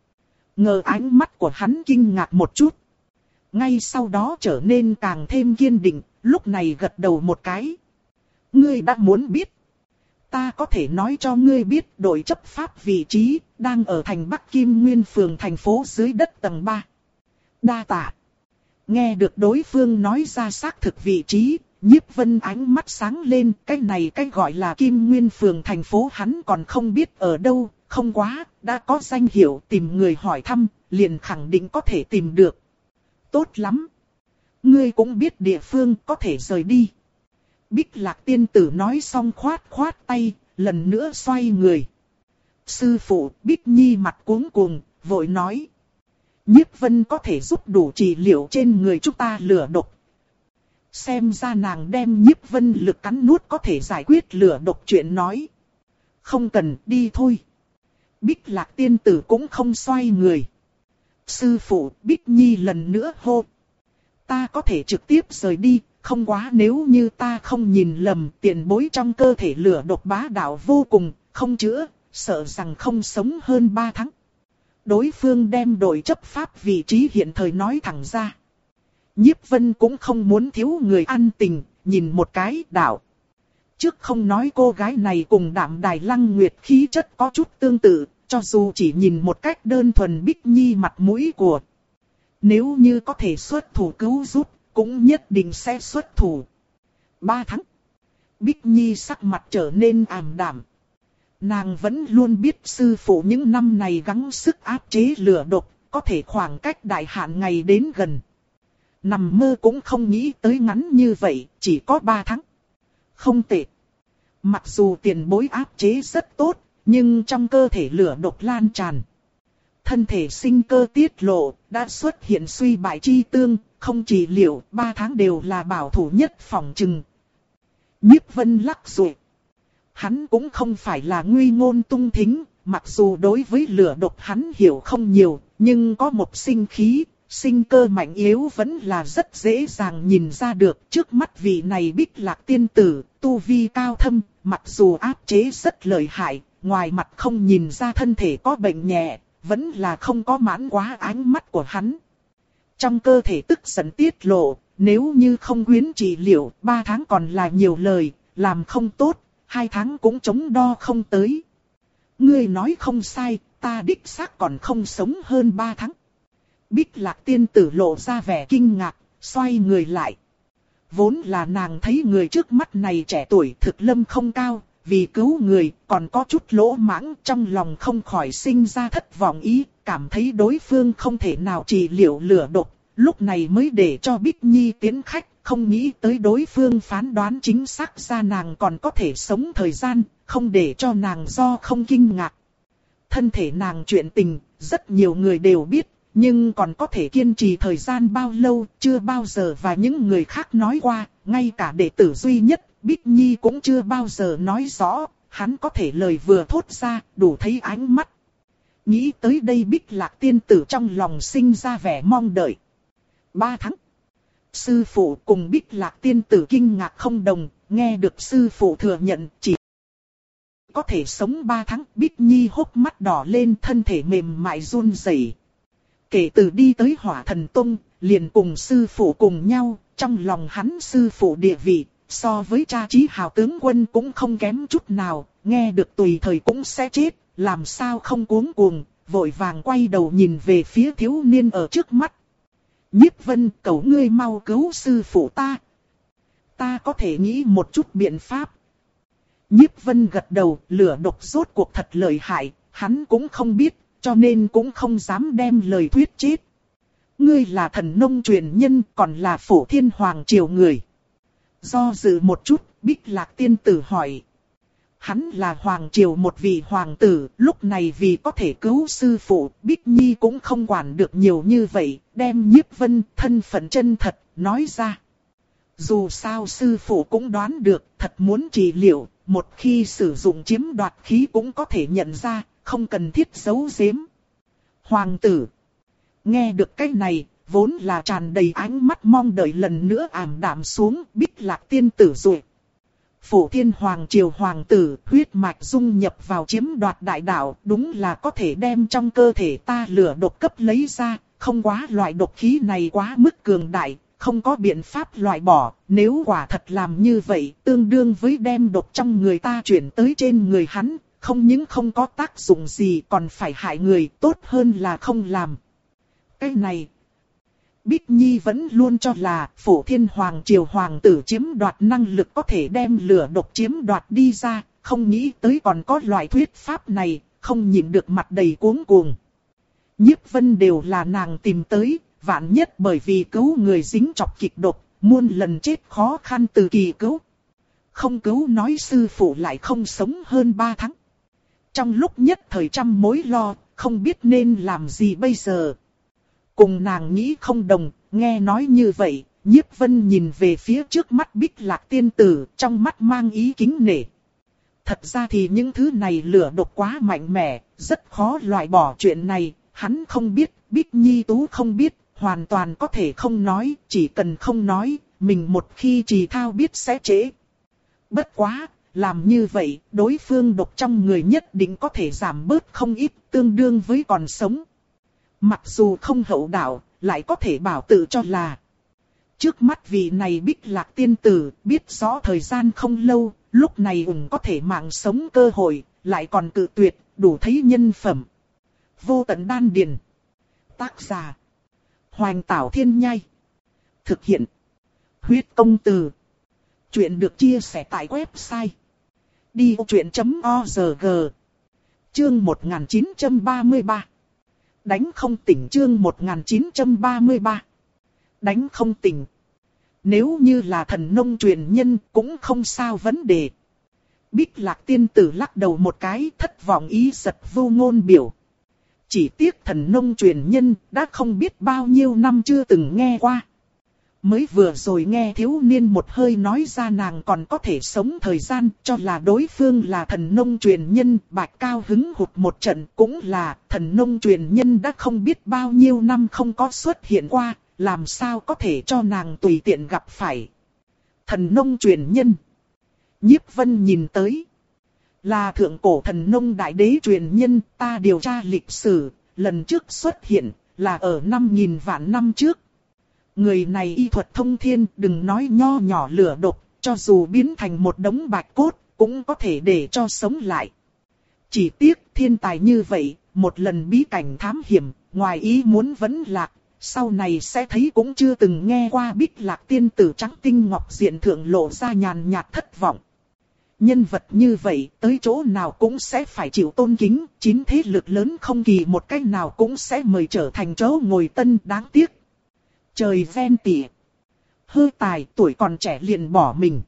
Speaker 1: Ngờ ánh mắt của hắn kinh ngạc một chút. Ngay sau đó trở nên càng thêm kiên định, lúc này gật đầu một cái. Ngươi đã muốn biết. Ta có thể nói cho ngươi biết đội chấp pháp vị trí, đang ở thành Bắc Kim Nguyên phường thành phố dưới đất tầng ba. Đa tạ. Nghe được đối phương nói ra xác thực vị trí, Nhiếp Vân ánh mắt sáng lên, cái này cái gọi là Kim Nguyên phường thành phố hắn còn không biết ở đâu, không quá, đã có danh hiệu tìm người hỏi thăm, liền khẳng định có thể tìm được. Tốt lắm. Ngươi cũng biết địa phương có thể rời đi. Bích Lạc tiên tử nói xong khoát khoát tay, lần nữa xoay người. Sư phụ, Bích Nhi mặt cuống cuồng, vội nói. Nhiếp Vân có thể giúp đủ trị liệu trên người chúng ta lửa độc. Xem ra nàng đem Nhiếp Vân lực cắn nuốt có thể giải quyết lửa độc chuyện nói. Không cần, đi thôi. Bích Lạc tiên tử cũng không xoay người. Sư phụ, Bích Nhi lần nữa hô. Ta có thể trực tiếp rời đi, không quá nếu như ta không nhìn lầm, tiền bối trong cơ thể lửa độc bá đạo vô cùng, không chữa, sợ rằng không sống hơn ba tháng. Đối phương đem đội chấp pháp vị trí hiện thời nói thẳng ra. Nhiếp Vân cũng không muốn thiếu người ăn tình, nhìn một cái đạo. Trước không nói cô gái này cùng Đạm Đài Lăng Nguyệt khí chất có chút tương tự, cho dù chỉ nhìn một cách đơn thuần Bích Nhi mặt mũi của. Nếu như có thể xuất thủ cứu giúp, cũng nhất định sẽ xuất thủ. Ba tháng. Bích Nhi sắc mặt trở nên ảm đạm. Nàng vẫn luôn biết sư phụ những năm này gắng sức áp chế lửa độc, có thể khoảng cách đại hạn ngày đến gần. Nằm mơ cũng không nghĩ tới ngắn như vậy, chỉ có ba tháng. Không tệ. Mặc dù tiền bối áp chế rất tốt, nhưng trong cơ thể lửa độc lan tràn. Thân thể sinh cơ tiết lộ, đã xuất hiện suy bại chi tương, không trị liệu, ba tháng đều là bảo thủ nhất phòng trừng. Nhiếp Vân lắc rồi. Hắn cũng không phải là nguy ngôn tung thính, mặc dù đối với lửa độc hắn hiểu không nhiều, nhưng có một sinh khí, sinh cơ mạnh yếu vẫn là rất dễ dàng nhìn ra được. Trước mắt vị này Bích Lạc tiên tử, tu vi cao thâm, mặc dù áp chế rất lợi hại, ngoài mặt không nhìn ra thân thể có bệnh nhẹ, vẫn là không có mãn quá ánh mắt của hắn. Trong cơ thể tức giận tiết lộ, nếu như không quyến trị liệu, ba tháng còn là nhiều lời, làm không tốt, hai tháng cũng chống đo không tới. Ngươi nói không sai, ta đích xác còn không sống hơn ba tháng. Bích Lạc tiên tử lộ ra vẻ kinh ngạc, xoay người lại. Vốn là nàng thấy người trước mắt này trẻ tuổi thực lâm không cao, vì cứu người còn có chút lỗ mãng, trong lòng không khỏi sinh ra thất vọng ý, cảm thấy đối phương không thể nào trị liệu lửa độc, lúc này mới để cho Bích Nhi tiến khách, không nghĩ tới đối phương phán đoán chính xác ra nàng còn có thể sống thời gian, không để cho nàng do không kinh ngạc. Thân thể nàng chuyện tình, rất nhiều người đều biết, nhưng còn có thể kiên trì thời gian bao lâu, chưa bao giờ và những người khác nói qua, ngay cả đệ tử duy nhất, Bích Nhi cũng chưa bao giờ nói rõ, hắn có thể lời vừa thốt ra, đủ thấy ánh mắt. Nghĩ tới đây Bích Lạc tiên tử trong lòng sinh ra vẻ mong đợi. Ba tháng. Sư phụ cùng Bích Lạc tiên tử kinh ngạc không đồng, nghe được sư phụ thừa nhận chỉ có thể sống ba tháng. Bích Nhi hốc mắt đỏ lên, thân thể mềm mại run rẩy. Kể từ đi tới Hỏa Thần Tông, liền cùng sư phụ cùng nhau, trong lòng hắn sư phụ địa vị, so với cha Chí Hào tướng quân cũng không kém chút nào, nghe được tùy thời cũng sẽ chết, làm sao không cuống cuồng, vội vàng quay đầu nhìn về phía thiếu niên ở trước mắt. Nhiếp Vân, cầu ngươi mau cứu sư phụ ta. Ta có thể nghĩ một chút biện pháp. Nhiếp Vân gật đầu, lửa độc rốt cuộc thật lợi hại, hắn cũng không biết, cho nên cũng không dám đem lời thuyết chết. Ngươi là thần nông truyền nhân, còn là Phổ Thiên Hoàng triều người. Do dự một chút, Bích Lạc tiên tử hỏi. Hắn là Hoàng triều một vị hoàng tử, lúc này vì có thể cứu sư phụ, Bích Nhi cũng không quản được nhiều như vậy, đem Nhiếp Vân thân phận chân thật, nói ra. Dù sao sư phụ cũng đoán được, thật muốn trị liệu, một khi sử dụng chiếm đoạt khí cũng có thể nhận ra, không cần thiết giấu giếm. Hoàng tử. Nghe được cái này, vốn là tràn đầy ánh mắt mong đợi lần nữa ảm đạm xuống, Bích Lạc tiên tử rồi. Phổ Thiên Hoàng triều hoàng tử, huyết mạch dung nhập vào chiếm đoạt đại đạo, đúng là có thể đem trong cơ thể ta lửa độc cấp lấy ra, không quá loại độc khí này quá mức cường đại, không có biện pháp loại bỏ, nếu quả thật làm như vậy, tương đương với đem độc trong người ta chuyển tới trên người hắn, không những không có tác dụng gì còn phải hại người, tốt hơn là không làm. Cái này, Bích Nhi vẫn luôn cho là Phổ Thiên Hoàng triều hoàng tử chiếm đoạt năng lực có thể đem lửa độc chiếm đoạt đi ra, không nghĩ tới còn có loại thuyết pháp này, không nhịn được mặt đầy cuống cuồng. Nhiếp Vân đều là nàng tìm tới, vạn nhất bởi vì cứu người dính chọc kịch độc, muôn lần chết khó khăn từ kỳ cứu. Không cứu nói sư phụ lại không sống hơn ba tháng. Trong lúc nhất thời trăm mối lo, không biết nên làm gì bây giờ. Cùng nàng nghĩ không đồng, nghe nói như vậy, Nhiếp Vân nhìn về phía trước mắt Bích Lạc tiên tử, trong mắt mang ý kính nể. Thật ra thì những thứ này lửa độc quá mạnh mẽ, rất khó loại bỏ chuyện này, hắn không biết, Bích Nhi Tú không biết, hoàn toàn có thể không nói, chỉ cần không nói, mình một khi trì thao biết sẽ trễ. Bất quá, làm như vậy, đối phương độc trong người nhất định có thể giảm bớt không ít, tương đương với còn sống. Mặc dù không hậu đạo, lại có thể bảo tự cho là. Trước mắt vị này Bích Lạc tiên tử, biết rõ thời gian không lâu, lúc này ủng có thể mạng sống cơ hội, lại còn cự tuyệt, đủ thấy nhân phẩm. Vô tận đan điền. Tác giả. Hoành Tảo Thiên Nhai. Thực hiện. Huyết Công Từ. Chuyện được chia sẻ tại website. đi ô chuyện chấm o rờ giê. Chương một nghìn chín trăm ba mươi ba. Đánh không tỉnh chương một nghìn chín trăm ba mươi ba. Đánh không tỉnh. Nếu như là thần nông truyền nhân cũng không sao vấn đề. Bích Lạc tiên tử lắc đầu một cái, thất vọng ý giật vô ngôn biểu. Chỉ tiếc thần nông truyền nhân đã không biết bao nhiêu năm chưa từng nghe qua. Mới vừa rồi nghe thiếu niên một hơi nói ra nàng còn có thể sống thời gian, cho là đối phương là thần nông truyền nhân, Bạch Cao hứng hụt một trận, cũng là thần nông truyền nhân đã không biết bao nhiêu năm không có xuất hiện qua, làm sao có thể cho nàng tùy tiện gặp phải. Thần nông truyền nhân. Nhiếp Vân nhìn tới. Là thượng cổ thần nông đại đế truyền nhân, ta điều tra lịch sử, lần trước xuất hiện là ở năm nghìn vạn năm trước. Người này y thuật thông thiên, đừng nói nho nhỏ lửa độc, cho dù biến thành một đống bạch cốt, cũng có thể để cho sống lại. Chỉ tiếc thiên tài như vậy, một lần bí cảnh thám hiểm, ngoài ý muốn vẫn lạc, sau này sẽ thấy cũng chưa từng nghe qua Bích Lạc tiên tử trắng tinh ngọc diện thượng lộ ra nhàn nhạt thất vọng. Nhân vật như vậy, tới chỗ nào cũng sẽ phải chịu tôn kính, chín thế lực lớn không kỳ một cách nào cũng sẽ mời trở thành chỗ ngồi tân, đáng tiếc. Trời ven tỉ. Hơi tài tuổi còn trẻ liền bỏ mình.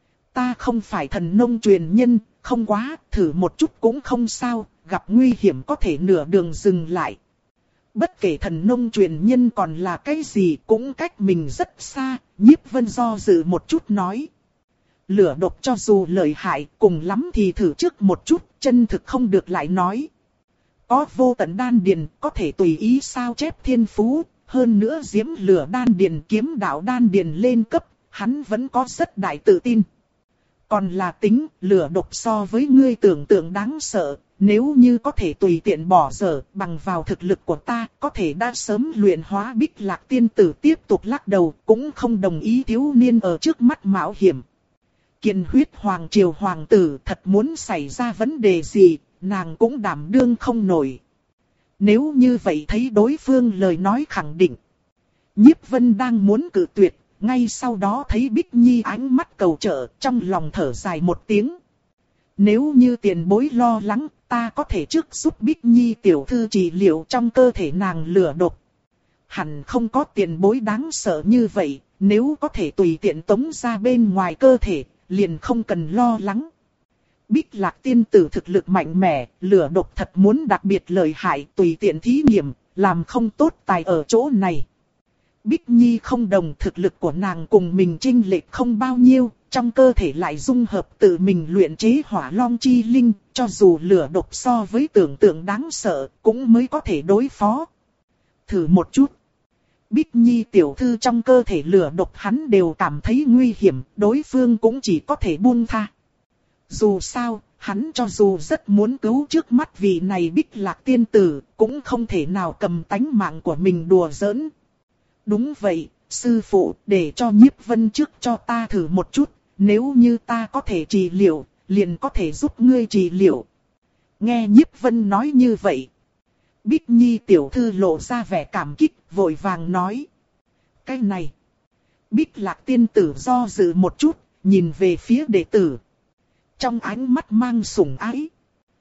Speaker 1: Ta không phải thần nông truyền nhân, không quá, thử một chút cũng không sao, gặp nguy hiểm có thể nửa đường dừng lại. Bất kể thần nông truyền nhân còn là cái gì cũng cách mình rất xa, Nhiếp Vân do dự một chút nói. Lửa độc cho dù lợi hại, cùng lắm thì thử trước một chút, chân thực không được lại nói. Có vô tận đan điền, có thể tùy ý sao chép thiên phú, hơn nữa diễm lửa đan điền kiếm đạo đan điền lên cấp, hắn vẫn có rất đại tự tin. Còn là tính, lửa độc so với ngươi tưởng tượng đáng sợ, nếu như có thể tùy tiện bỏ dở, bằng vào thực lực của ta, có thể đã sớm luyện hóa Bích Lạc tiên tử. Tiếp tục lắc đầu, cũng không đồng ý thiếu niên ở trước mắt mạo hiểm. Kiền huyết hoàng triều hoàng tử thật muốn xảy ra vấn đề gì, nàng cũng đảm đương không nổi. Nếu như vậy thấy đối phương lời nói khẳng định. Nhiếp Vân đang muốn cự tuyệt, ngay sau đó thấy Bích Nhi ánh mắt cầu trợ, trong lòng thở dài một tiếng. Nếu như tiền bối lo lắng, ta có thể trước giúp Bích Nhi tiểu thư trị liệu trong cơ thể nàng lửa độc. Hẳn không có tiền bối đáng sợ như vậy, nếu có thể tùy tiện tống ra bên ngoài cơ thể, liền không cần lo lắng. Bích Lạc tiên tử thực lực mạnh mẽ, lửa độc thật muốn đặc biệt lợi hại, tùy tiện thí nghiệm, làm không tốt tài ở chỗ này. Bích Nhi không đồng, thực lực của nàng cùng mình chênh lệch không bao nhiêu, trong cơ thể lại dung hợp tự mình luyện chế hỏa long chi linh, cho dù lửa độc so với tưởng tượng đáng sợ, cũng mới có thể đối phó. Thử một chút. Bích Nhi tiểu thư trong cơ thể lửa độc hắn đều cảm thấy nguy hiểm, đối phương cũng chỉ có thể buông tha. Dù sao, hắn cho dù rất muốn cứu trước mắt vị này Bích Lạc tiên tử, cũng không thể nào cầm tánh mạng của mình đùa giỡn. Đúng vậy, sư phụ, để cho Nhiếp Vân trước cho ta thử một chút, nếu như ta có thể trị liệu, liền có thể giúp ngươi trị liệu. Nghe Nhiếp Vân nói như vậy, Bích Nhi tiểu thư lộ ra vẻ cảm kích, vội vàng nói. Cái này, Bích Lạc tiên tử do dự một chút, nhìn về phía đệ tử. Trong ánh mắt mang sủng ái.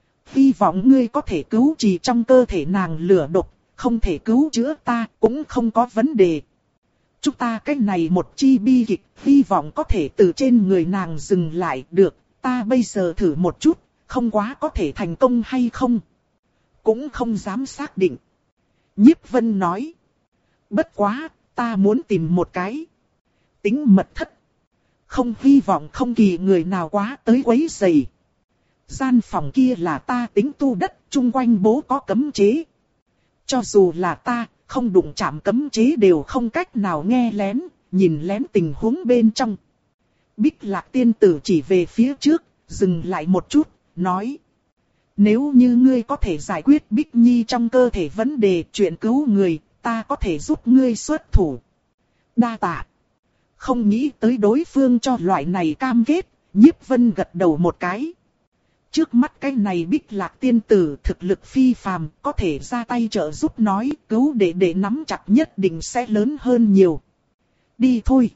Speaker 1: Hy vọng ngươi có thể cứu trị trong cơ thể nàng lửa độc, không thể cứu chữa ta cũng không có vấn đề. Chúng ta cái này một chi bi kịch, hy vọng có thể từ trên người nàng dừng lại được, ta bây giờ thử một chút, không quá có thể thành công hay không. Cũng không dám xác định. Nhiếp Vân nói. Bất quá, ta muốn tìm một cái tính mật thất. Không hy vọng không kỳ người nào quá tới quấy rầy. Gian phòng kia là ta tính tu đất, chung quanh bố có cấm chế. Cho dù là ta, không đụng chạm cấm chế đều không cách nào nghe lén, nhìn lén tình huống bên trong. Bích Lạc tiên tử chỉ về phía trước, dừng lại một chút, nói. Nếu như ngươi có thể giải quyết Bích Nhi trong cơ thể vấn đề chuyện cứu người, ta có thể giúp ngươi xuất thủ. Đa tạ. Không nghĩ tới đối phương cho loại này cam kết, Nhiếp Vân gật đầu một cái. Trước mắt cái này Bích Lạc tiên tử thực lực phi phàm, có thể ra tay trợ giúp nói cứu để để nắm chặt nhất định sẽ lớn hơn nhiều. Đi thôi.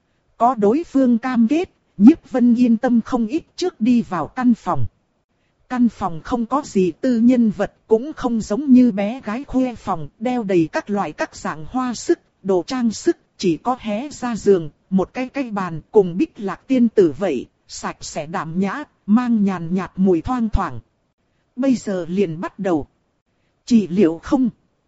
Speaker 1: Có đối phương cam kết, Nhiếp Vân yên tâm không ít trước đi vào căn phòng. Căn phòng không có gì tư nhân vật, cũng không giống như bé gái khoe phòng, đeo đầy các loại các dạng hoa sức, đồ trang sức, chỉ có hé ra giường, một cái cái bàn cùng Bích Lạc tiên tử vậy, sạch sẽ đạm nhã, mang nhàn nhạt mùi thoang thoảng. Bây giờ liền bắt đầu. Trị liệu không?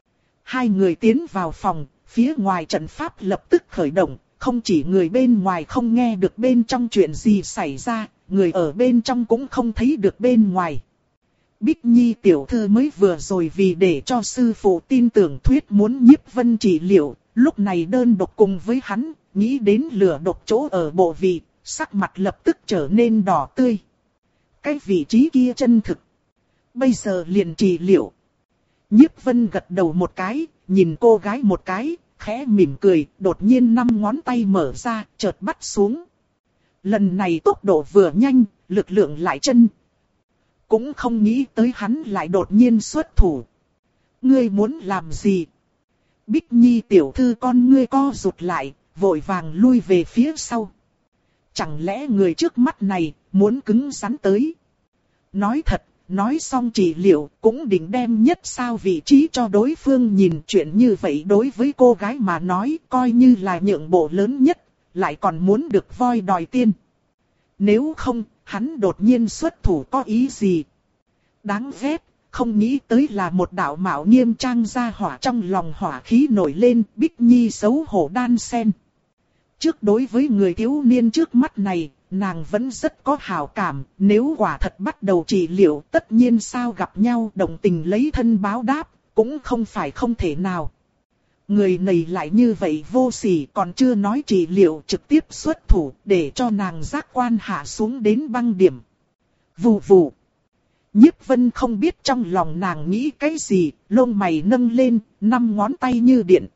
Speaker 1: Hai người tiến vào phòng, phía ngoài trận pháp lập tức khởi động, không chỉ người bên ngoài không nghe được bên trong chuyện gì xảy ra, người ở bên trong cũng không thấy được bên ngoài. Bích Nhi tiểu thư mới vừa rồi vì để cho sư phụ tin tưởng thuyết muốn Nhiếp Vân trị liệu, lúc này đơn độc cùng với hắn, nghĩ đến lửa độc chỗ ở bộ vị, sắc mặt lập tức trở nên đỏ tươi. Cái vị trí kia chân thực. Bây giờ liền trị liệu. Nhiếp Vân gật đầu một cái, nhìn cô gái một cái, khẽ mỉm cười, đột nhiên năm ngón tay mở ra, chợt bắt xuống. Lần này tốc độ vừa nhanh, lực lượng lại chân. Cũng không nghĩ tới hắn lại đột nhiên xuất thủ. Ngươi muốn làm gì? Bích Nhi tiểu thư con ngươi co rụt lại, vội vàng lui về phía sau. Chẳng lẽ người trước mắt này muốn cứng rắn tới? Nói thật, nói xong trị liệu cũng định đem nhất sao vị trí cho đối phương nhìn. Chuyện như vậy đối với cô gái mà nói coi như là nhượng bộ lớn nhất, lại còn muốn được voi đòi tiên. Nếu không, hắn đột nhiên xuất thủ có ý gì? Đáng ghét, không nghĩ tới là một đạo mạo nghiêm trang ra hỏa, trong lòng hỏa khí nổi lên, Bích Nhi xấu hổ đan sen. Trước đối với người thiếu niên trước mắt này, nàng vẫn rất có hảo cảm, nếu quả thật bắt đầu trị liệu tất nhiên sao gặp nhau đồng tình lấy thân báo đáp, cũng không phải không thể nào. Người này lại như vậy vô sỉ, còn chưa nói trị liệu trực tiếp xuất thủ để cho nàng giác quan hạ xuống đến băng điểm. Vù vù. Nhiếp Vân không biết trong lòng nàng nghĩ cái gì, lông mày nâng lên, năm ngón tay như điện.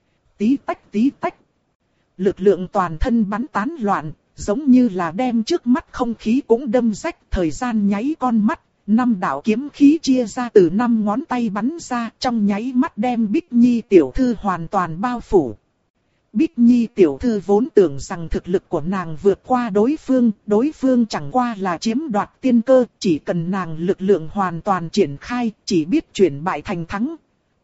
Speaker 1: Tí tách tí tách. Lực lượng toàn thân bắn tán loạn, giống như là đem trước mắt không khí cũng đâm rách, thời gian nháy con mắt. Năm đạo kiếm khí chia ra từ năm ngón tay bắn ra, trong nháy mắt đem Bích Nhi tiểu thư hoàn toàn bao phủ. Bích Nhi tiểu thư vốn tưởng rằng thực lực của nàng vượt qua đối phương, đối phương chẳng qua là chiếm đoạt tiên cơ, chỉ cần nàng lực lượng hoàn toàn triển khai, chỉ biết chuyển bại thành thắng.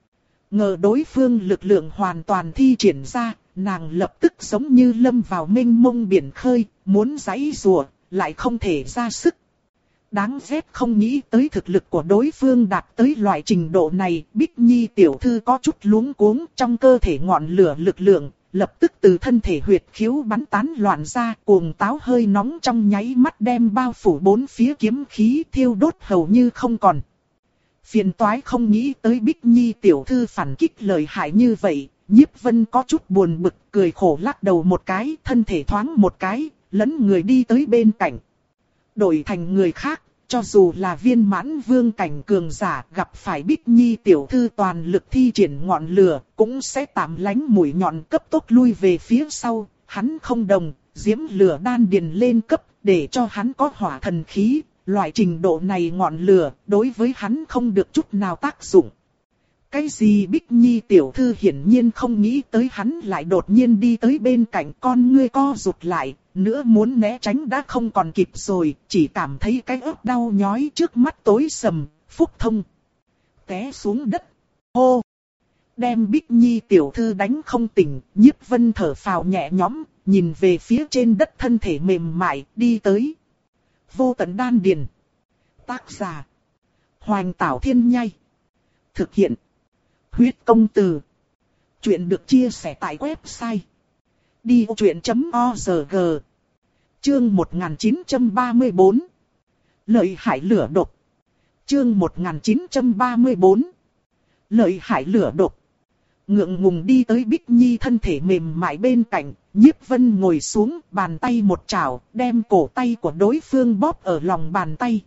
Speaker 1: Ngờ đối phương lực lượng hoàn toàn thi triển ra, nàng lập tức giống như lâm vào mênh mông biển khơi, muốn giãy giụa, lại không thể ra sức. Đáng ghét không nghĩ tới thực lực của đối phương đạt tới loại trình độ này, Bích Nhi tiểu thư có chút luống cuống, trong cơ thể ngọn lửa lực lượng, lập tức từ thân thể huyệt khiếu bắn tán loạn ra, cuồng táo hơi nóng trong nháy mắt đem bao phủ bốn phía kiếm khí thiêu đốt hầu như không còn. Phiền toái không nghĩ tới Bích Nhi tiểu thư phản kích lợi hại như vậy, Nhiếp Vân có chút buồn bực, cười khổ lắc đầu một cái, thân thể thoáng một cái, lấn người đi tới bên cạnh. Đổi thành người khác, cho dù là viên mãn vương cảnh cường giả gặp phải Bích Nhi tiểu thư toàn lực thi triển ngọn lửa, cũng sẽ tạm lánh mũi nhọn cấp tốc lui về phía sau. Hắn không đồng, diễm lửa đan điền lên cấp, để cho hắn có hỏa thần khí. Loại trình độ này ngọn lửa, đối với hắn không được chút nào tác dụng. Cái gì Bích Nhi tiểu thư hiển nhiên không nghĩ tới hắn lại đột nhiên đi tới bên cạnh, con ngươi co rụt lại, nữa muốn né tránh đã không còn kịp rồi, chỉ cảm thấy cái ớt đau nhói trước mắt tối sầm, phúc thông. Té xuống đất, hô, đem Bích Nhi tiểu thư đánh không tỉnh, Nhiếp Vân thở phào nhẹ nhõm, nhìn về phía trên đất thân thể mềm mại, đi tới. Vô tận đan điền. Tác giả. Hoành Tảo Thiên Nhai. Thực hiện. Huyết công từ. Chuyện được chia sẻ tại website. đi ô chuyện chấm org. Chương một nghìn chín trăm ba mươi bốn. Lợi hại lửa độc. Chương một nghìn chín trăm ba mươi bốn. Lợi hại lửa độc. Ngượng ngùng đi tới Bích Nhi thân thể mềm mại bên cạnh, Nhiếp Vân ngồi xuống, bàn tay một chảo, đem cổ tay của đối phương bóp ở lòng bàn tay.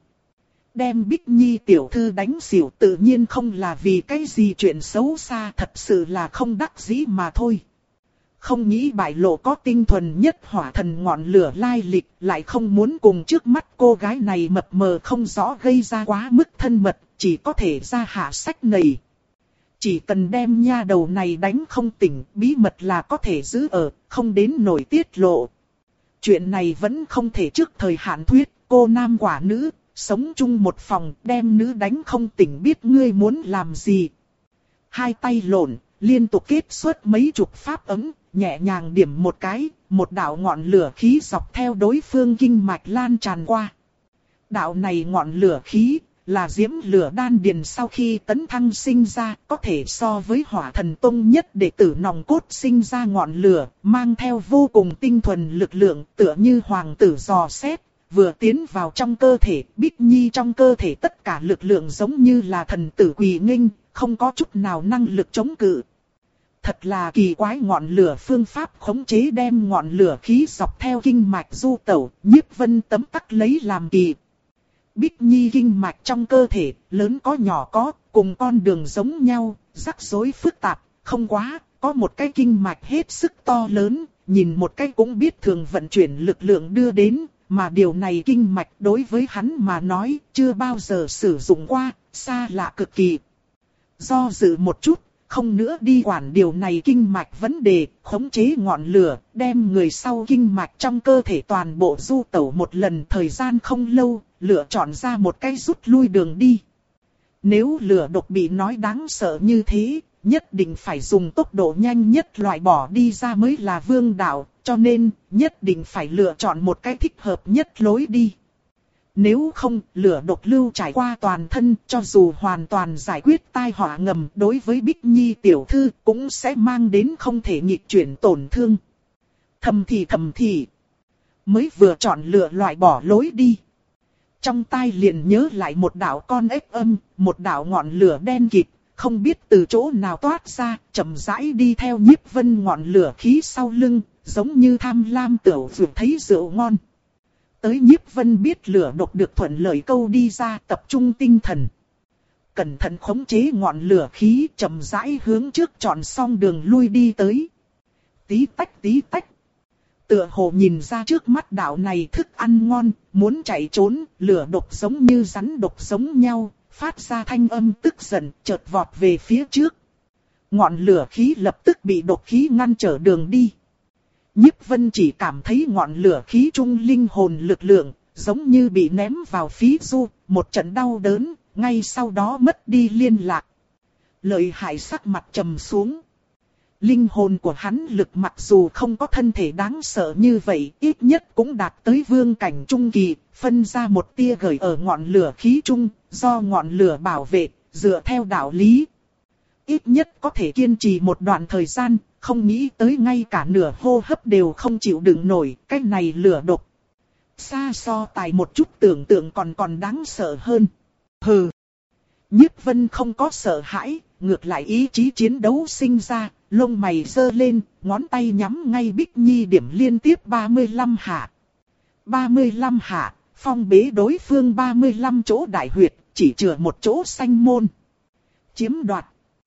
Speaker 1: Đem Bích Nhi tiểu thư đánh xỉu tự nhiên không là vì cái gì chuyện xấu xa, thật sự là không đắc dĩ mà thôi. Không nghĩ bại lộ có tinh thuần nhất hỏa thần ngọn lửa lai lịch, lại không muốn cùng trước mắt cô gái này mập mờ không rõ gây ra quá mức thân mật, chỉ có thể ra hạ sách này. Chỉ cần đem nha đầu này đánh không tỉnh, bí mật là có thể giữ ở, không đến nổi tiết lộ. Chuyện này vẫn không thể trước thời hạn thuyết, cô nam quả nữ, sống chung một phòng, đem nữ đánh không tỉnh biết ngươi muốn làm gì. Hai tay lộn, liên tục kết xuất mấy chục pháp ấm, nhẹ nhàng điểm một cái, một đạo ngọn lửa khí dọc theo đối phương kinh mạch lan tràn qua. Đạo này ngọn lửa khí là diễm lửa đan điền sau khi tấn thăng sinh ra, có thể so với hỏa thần tông nhất đệ tử nòng cốt sinh ra ngọn lửa, mang theo vô cùng tinh thuần lực lượng, tựa như hoàng tử dò xét, vừa tiến vào trong cơ thể, Bích Nhi trong cơ thể tất cả lực lượng giống như là thần tử quỳ nghênh, không có chút nào năng lực chống cự. Thật là kỳ quái, ngọn lửa phương pháp khống chế đem ngọn lửa khí dọc theo kinh mạch du tẩu, Nhiếp Vân tấm tắc lấy làm kỳ. Bích Nhi kinh mạch trong cơ thể, lớn có nhỏ có, cùng con đường giống nhau, rắc rối phức tạp, không quá, có một cái kinh mạch hết sức to lớn, nhìn một cái cũng biết thường vận chuyển lực lượng đưa đến, mà điều này kinh mạch đối với hắn mà nói, chưa bao giờ sử dụng qua, xa lạ cực kỳ. Do dự một chút, không nữa đi quản điều này kinh mạch vấn đề, khống chế ngọn lửa, đem người sau kinh mạch trong cơ thể toàn bộ du tẩu một lần, thời gian không lâu, lựa chọn ra một cái rút lui đường đi. Nếu lửa độc bị nói đáng sợ như thế, nhất định phải dùng tốc độ nhanh nhất loại bỏ đi ra mới là vương đạo, cho nên nhất định phải lựa chọn một cái thích hợp nhất lối đi. Nếu không, lửa độc lưu trải qua toàn thân, cho dù hoàn toàn giải quyết tai họa ngầm đối với Bích Nhi tiểu thư cũng sẽ mang đến không thể nghịch chuyển tổn thương. Thầm thì thầm thì, mới vừa chọn lựa loại bỏ lối đi. Trong tai liền nhớ lại một đạo con ếch âm, một đạo ngọn lửa đen kịt, không biết từ chỗ nào toát ra, chậm rãi đi theo Nhiếp Vân ngọn lửa khí sau lưng, giống như tham lam tiểu vừa thấy rượu ngon. Tới Nhiếp Vân biết lửa độc được thuận lợi câu đi ra, tập trung tinh thần. Cẩn thận khống chế ngọn lửa khí, chậm rãi hướng trước chọn xong đường lui đi tới. Tí tách tí tách. Tựa hồ nhìn ra trước mắt đạo này thức ăn ngon, muốn chạy trốn, lửa độc giống như rắn độc giống nhau, phát ra thanh âm tức giận, chợt vọt về phía trước. Ngọn lửa khí lập tức bị độc khí ngăn trở đường đi. Nhiếp Vân chỉ cảm thấy ngọn lửa khí trung linh hồn lực lượng, giống như bị ném vào phí du, một trận đau đớn, ngay sau đó mất đi liên lạc. Lợi hại sắc mặt trầm xuống. Linh hồn của hắn lực mặc dù không có thân thể đáng sợ như vậy, ít nhất cũng đạt tới vương cảnh trung kỳ, phân ra một tia gửi ở ngọn lửa khí trung, do ngọn lửa bảo vệ, dựa theo đạo lý. Ít nhất có thể kiên trì một đoạn thời gian, không nghĩ tới ngay cả nửa hô hấp đều không chịu đựng nổi, cái này lửa độc. Xa so tài một chút tưởng tượng còn còn đáng sợ hơn. Hừ. Nhiếp Vân không có sợ hãi, ngược lại ý chí chiến đấu sinh ra, lông mày giơ lên, ngón tay nhắm ngay Bích Nhi điểm liên tiếp ba mươi lăm hạ. ba mươi lăm hạ, phong bế đối phương ba mươi lăm chỗ đại huyệt, chỉ chừa một chỗ xanh môn. Chiếm đoạt.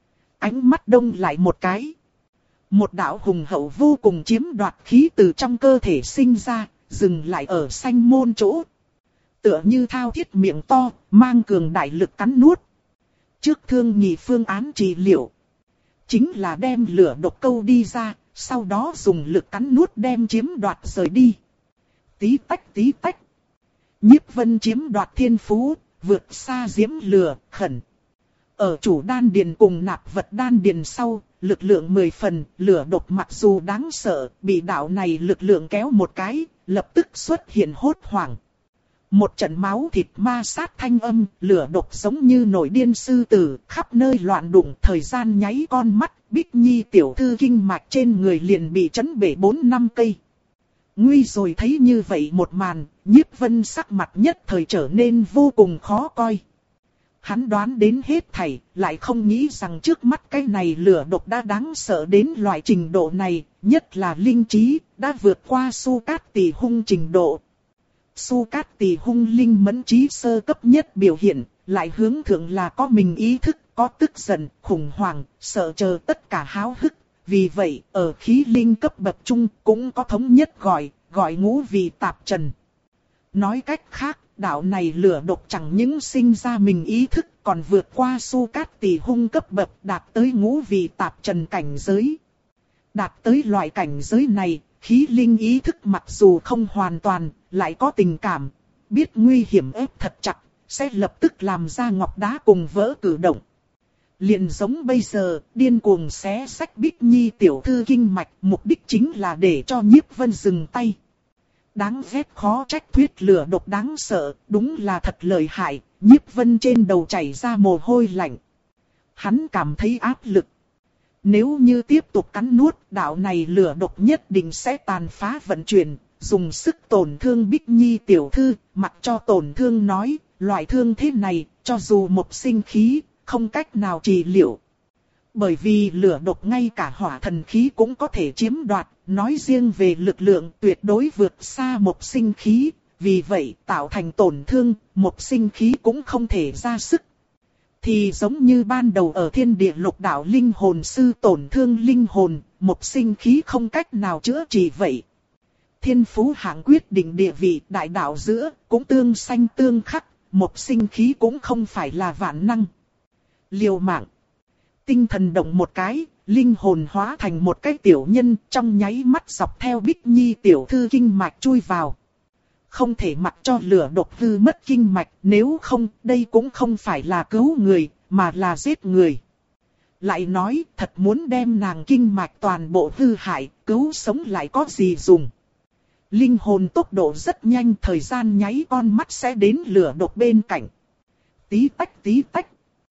Speaker 1: Ánh mắt đông lại một cái. Một đạo hùng hậu vô cùng chiếm đoạt khí từ trong cơ thể sinh ra, dừng lại ở xanh môn chỗ. Tựa như thao thiết miệng to, mang cường đại lực cắn nuốt. Trước thương nhị phương án trị liệu, chính là đem lửa độc câu đi ra, sau đó dùng lực cắn nuốt đem chiếm đoạt rời đi. Tí tách tí tách. Nhiếp Vân chiếm đoạt thiên phú, vượt xa diễm lửa, khẩn. Ở chủ đan điền cùng nạp vật đan điền sau, lực lượng mười phần, lửa độc mặc dù đáng sợ, bị đạo này lực lượng kéo một cái, lập tức xuất hiện hốt hoảng. Một trận máu thịt ma sát thanh âm, lửa độc giống như nổi điên sư tử, khắp nơi loạn đụng, thời gian nháy con mắt, Bích Nhi tiểu thư kinh mạch trên người liền bị chấn bể bốn năm cây. Nguy rồi thấy như vậy một màn, Nhiếp Vân sắc mặt nhất thời trở nên vô cùng khó coi. Hắn đoán đến hết thảy, lại không nghĩ rằng trước mắt cái này lửa độc đã đáng sợ đến loại trình độ này, nhất là linh trí, đã vượt qua Su Cát Tỳ Hung trình độ. Su Cát Tỳ Hung linh mẫn trí sơ cấp nhất biểu hiện, lại hướng thượng là có mình ý thức, có tức giận, khủng hoảng, sợ chờ tất cả háo hức. Vì vậy, ở khí linh cấp bậc trung cũng có thống nhất gọi, gọi ngũ vị tạp trần. Nói cách khác, đạo này lửa độc chẳng những sinh ra mình ý thức, còn vượt qua Su Cát Tỳ Hung cấp bậc, đạt tới ngũ vị tạp trần cảnh giới. Đạt tới loại cảnh giới này, khí linh ý thức mặc dù không hoàn toàn, lại có tình cảm, biết nguy hiểm ép thật chặt, sẽ lập tức làm ra ngọc đá cùng vỡ cử động. Liền giống bây giờ, điên cuồng xé xách Bích Nhi tiểu thư kinh mạch, mục đích chính là để cho Nhiếp Vân dừng tay. Đáng ghét khó trách thuyết lửa độc đáng sợ, đúng là thật lợi hại, Nhiếp Vân trên đầu chảy ra mồ hôi lạnh. Hắn cảm thấy áp lực. Nếu như tiếp tục cắn nuốt, đạo này lửa độc nhất định sẽ tàn phá vận chuyển, dùng sức tổn thương Bích Nhi tiểu thư, mặc cho tổn thương nói, loại thương thế này, cho dù một sinh khí, không cách nào trị liệu. Bởi vì lửa độc ngay cả hỏa thần khí cũng có thể chiếm đoạt, nói riêng về lực lượng tuyệt đối vượt xa một sinh khí, vì vậy tạo thành tổn thương, một sinh khí cũng không thể ra sức. Thì giống như ban đầu ở thiên địa lục đạo linh hồn sư tổn thương linh hồn, một sinh khí không cách nào chữa trị vậy. Thiên phú hạng quyết định địa vị đại đạo giữa, cũng tương sanh tương khắc, một sinh khí cũng không phải là vạn năng. Liều mạng. Tinh thần động một cái, linh hồn hóa thành một cái tiểu nhân, trong nháy mắt dọc theo Bích Nhi tiểu thư kinh mạch chui vào. Không thể mặc cho lửa độc hư mất kinh mạch, nếu không, đây cũng không phải là cứu người, mà là giết người. Lại nói, thật muốn đem nàng kinh mạch toàn bộ hư hại, cứu sống lại có gì dùng. Linh hồn tốc độ rất nhanh, thời gian nháy con mắt sẽ đến lửa độc bên cạnh. Tí tách tí tách.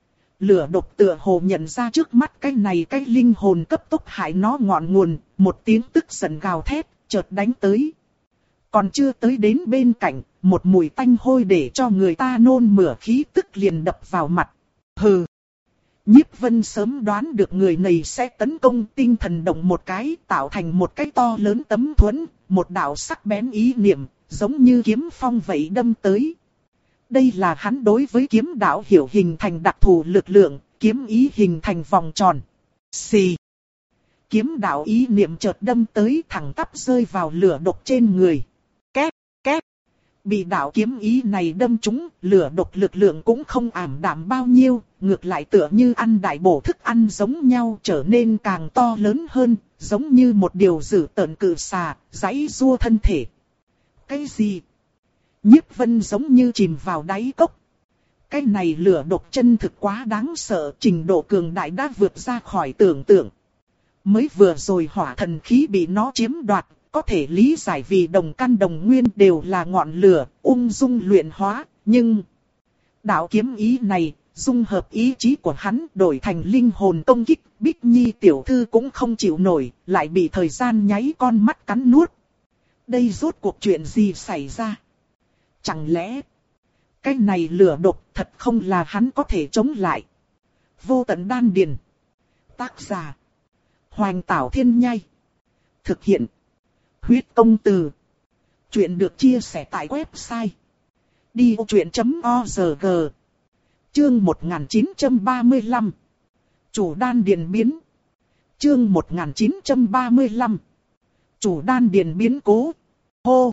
Speaker 1: Lửa độc tựa hồ nhận ra trước mắt cái này cái linh hồn cấp tốc hại nó ngọn nguồn, một tiếng tức giận gào thét, chợt đánh tới. Còn chưa tới đến bên cạnh, một mùi tanh hôi để cho người ta nôn mửa khí tức liền đập vào mặt. Hừ. Nhiếp Vân sớm đoán được người này sẽ tấn công, tinh thần động một cái, tạo thành một cái to lớn tấm thuẫn, một đạo sắc bén ý niệm, giống như kiếm phong vậy đâm tới. Đây là hắn đối với kiếm đạo hiểu hình thành đặc thù lực lượng, kiếm ý hình thành vòng tròn. Xì. Kiếm đạo ý niệm chợt đâm tới, thẳng tắp rơi vào lửa độc trên người. Két, két. Bị đạo kiếm ý này đâm trúng, lửa độc lực lượng cũng không ảm đạm bao nhiêu, ngược lại tựa như ăn đại bổ thức ăn giống nhau, trở nên càng to lớn hơn, giống như một điều dữ tợn cự xà, giãy giụa thân thể. Cái gì? Nhiếp Vân giống như chìm vào đáy cốc. Cái này lửa độc chân thực quá đáng sợ, trình độ cường đại đã vượt ra khỏi tưởng tượng. Mới vừa rồi hỏa thần khí bị nó chiếm đoạt, có thể lý giải vì đồng căn đồng nguyên đều là ngọn lửa, ung dung luyện hóa, nhưng đạo kiếm ý này, dung hợp ý chí của hắn đổi thành linh hồn công kích, Bích Nhi tiểu thư cũng không chịu nổi, lại bị thời gian nháy con mắt cắn nuốt. Đây rốt cuộc chuyện gì xảy ra? Chẳng lẽ cái này lửa độc thật không là hắn có thể chống lại? Vô tận đan điền. Tác giả Hoành Tảo Thiên Nhai. Thực hiện Huyết Công Từ. Chuyện được chia sẻ tại website đi ô chuyện chấm org. Chương một nghìn chín trăm ba mươi lăm. Chủ đan điền biến. Chương một nghìn chín trăm ba mươi lăm. Chủ đan điền biến cố. Hô.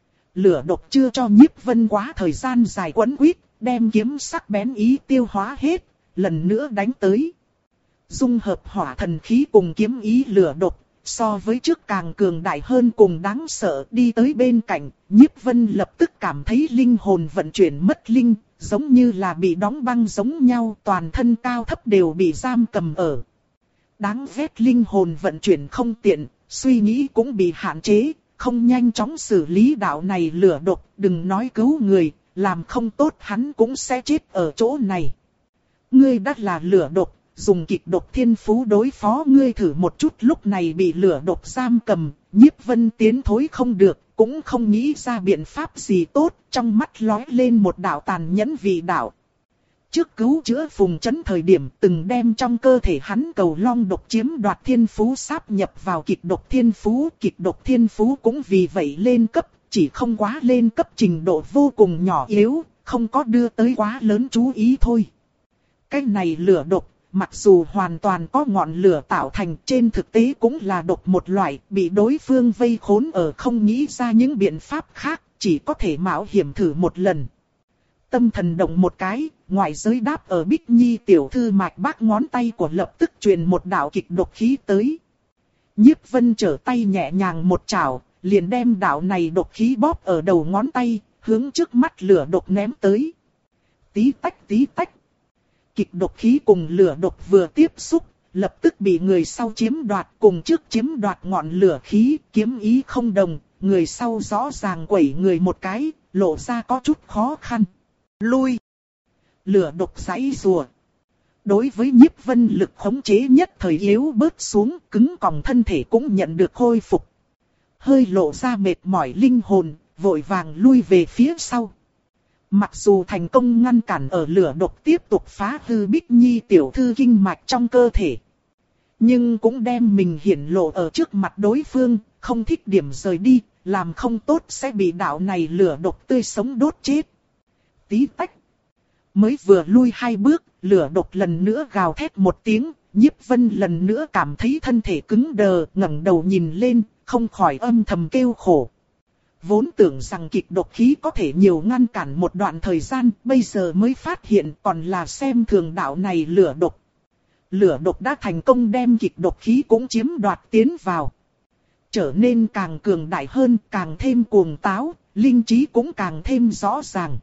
Speaker 1: Lửa độc chưa cho Nhiếp Vân quá thời gian dài quấn quýt, đem kiếm sắc bén ý tiêu hóa hết, lần nữa đánh tới. Dung hợp hỏa thần khí cùng kiếm ý lửa độc, so với trước càng cường đại hơn cùng đáng sợ. Đi tới bên cạnh, Nhiếp Vân lập tức cảm thấy linh hồn vận chuyển mất linh, giống như là bị đóng băng giống nhau, toàn thân cao thấp đều bị giam cầm ở. Đáng ghét, linh hồn vận chuyển không tiện, suy nghĩ cũng bị hạn chế, không nhanh chóng xử lý đạo này lửa độc, đừng nói cứu người, làm không tốt hắn cũng sẽ chết ở chỗ này. Ngươi đã là lửa độc, dùng kịch độc thiên phú đối phó ngươi thử một chút. Lúc này bị lửa độc giam cầm, Nhiếp Vân tiến thối không được, cũng không nghĩ ra biện pháp gì tốt, trong mắt lóe lên một đạo tàn nhẫn vị đạo. Trước cứu chữa Phùng Chấn thời điểm từng đem trong cơ thể hắn cầu long độc chiếm đoạt thiên phú sáp nhập vào kịch độc thiên phú. Kịch độc thiên phú cũng vì vậy lên cấp, chỉ không quá lên cấp trình độ vô cùng nhỏ yếu, không có đưa tới quá lớn chú ý thôi. Cái này lửa độc, mặc dù hoàn toàn có ngọn lửa tạo thành, trên thực tế cũng là độc một loại, bị đối phương vây khốn ở không nghĩ ra những biện pháp khác, chỉ có thể mạo hiểm thử một lần. Tâm thần động một cái, ngoài giới đáp ở Bích Nhi tiểu thư mạch bác ngón tay của lập tức truyền một đạo kịch độc khí tới. Nhiếp Vân trở tay nhẹ nhàng một chảo, liền đem đạo này độc khí bóp ở đầu ngón tay, hướng trước mắt lửa độc ném tới. Tí tách tí tách. Kịch độc khí cùng lửa độc vừa tiếp xúc, lập tức bị người sau chiếm đoạt, cùng trước chiếm đoạt ngọn lửa khí, kiếm ý không đồng, người sau rõ ràng quẩy người một cái, lộ ra có chút khó khăn. Lui. Lửa độc giãy rùa. Đối với Nhiếp Vân lực khống chế nhất thời yếu bớt xuống, cứng còng thân thể cũng nhận được khôi phục. Hơi lộ ra mệt mỏi linh hồn, vội vàng lui về phía sau. Mặc dù thành công ngăn cản ở lửa độc tiếp tục phá hư Bích Nhi tiểu thư kinh mạch trong cơ thể, nhưng cũng đem mình hiển lộ ở trước mặt đối phương, không thích điểm rời đi, làm không tốt sẽ bị đạo này lửa độc tươi sống đốt chết. Tí tách. Mới vừa lui hai bước, lửa độc lần nữa gào thét một tiếng, Nhiếp Vân lần nữa cảm thấy thân thể cứng đờ, ngẩng đầu nhìn lên, không khỏi âm thầm kêu khổ. Vốn tưởng rằng kịch độc khí có thể nhiều ngăn cản một đoạn thời gian, bây giờ mới phát hiện còn là xem thường đạo này lửa độc. Lửa độc đã thành công đem kịch độc khí cũng chiếm đoạt tiến vào. Trở nên càng cường đại hơn, càng thêm cuồng táo, linh trí cũng càng thêm rõ ràng.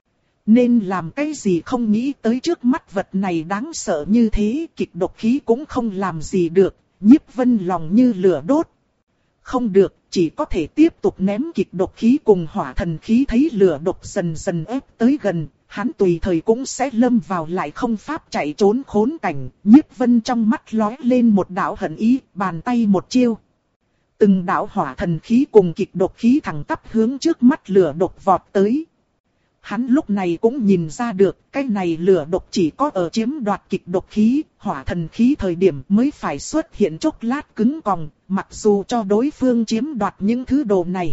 Speaker 1: Nên làm cái gì không nghĩ tới trước mắt vật này đáng sợ như thế, kịch độc khí cũng không làm gì được, Nhiếp Vân lòng như lửa đốt. Không được, chỉ có thể tiếp tục ném kịch độc khí cùng hỏa thần khí. Thấy lửa độc dần dần ép tới gần, hắn tùy thời cũng sẽ lâm vào lại không pháp chạy trốn khốn cảnh. Nhiếp Vân trong mắt lóe lên một đạo hận ý, bàn tay một chiêu. Từng đạo hỏa thần khí cùng kịch độc khí thẳng tắp hướng trước mắt lửa độc vọt tới. Hắn lúc này cũng nhìn ra được, cái này lửa độc chỉ có ở chiếm đoạt kịch độc khí, hỏa thần khí thời điểm mới phải xuất hiện chốc lát cứng còng, mặc dù cho đối phương chiếm đoạt những thứ đồ này.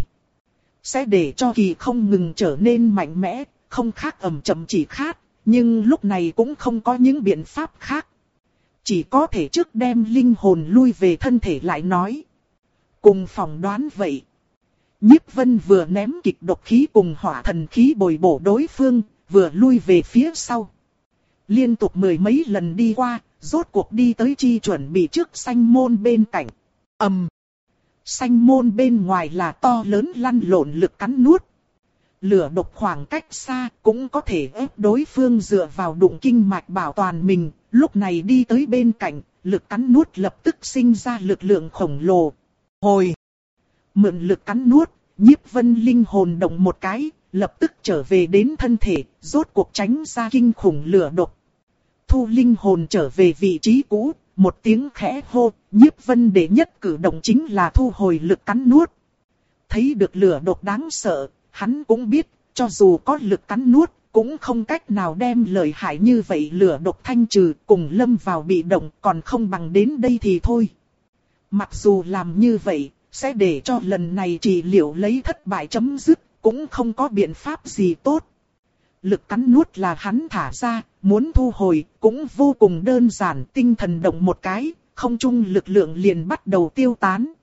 Speaker 1: Sẽ để cho kỳ không ngừng trở nên mạnh mẽ, không khác ầm chậm chỉ khác, nhưng lúc này cũng không có những biện pháp khác. Chỉ có thể trước đem linh hồn lui về thân thể lại nói. Cùng phỏng đoán vậy. Nhiếp Vân vừa ném kịch độc khí cùng hỏa thần khí bồi bổ đối phương, vừa lui về phía sau. Liên tục mười mấy lần đi qua, rốt cuộc đi tới chi chuẩn bị trước sanh môn bên cạnh. ầm, um, Sanh môn bên ngoài là to lớn lăn lộn lực cắn nuốt. Lửa độc khoảng cách xa cũng có thể ép đối phương dựa vào đụng kinh mạch bảo toàn mình. Lúc này đi tới bên cạnh, lực cắn nuốt lập tức sinh ra lực lượng khổng lồ. Hồi! Mượn lực cắn nuốt, Nhiếp Vân linh hồn động một cái, lập tức trở về đến thân thể, rốt cuộc tránh ra kinh khủng lửa độc. Thu linh hồn trở về vị trí cũ, một tiếng khẽ hô, Nhiếp Vân đệ nhất cử động chính là thu hồi lực cắn nuốt. Thấy được lửa độc đáng sợ, hắn cũng biết, cho dù có lực cắn nuốt, cũng không cách nào đem lợi hại như vậy lửa độc thanh trừ, cùng lâm vào bị động, còn không bằng đến đây thì thôi. Mặc dù làm như vậy, sẽ để cho lần này trị liệu lấy thất bại chấm dứt, cũng không có biện pháp gì tốt. Lực cắn nuốt là hắn thả ra, muốn thu hồi, cũng vô cùng đơn giản, tinh thần động một cái, không trung lực lượng liền bắt đầu tiêu tán.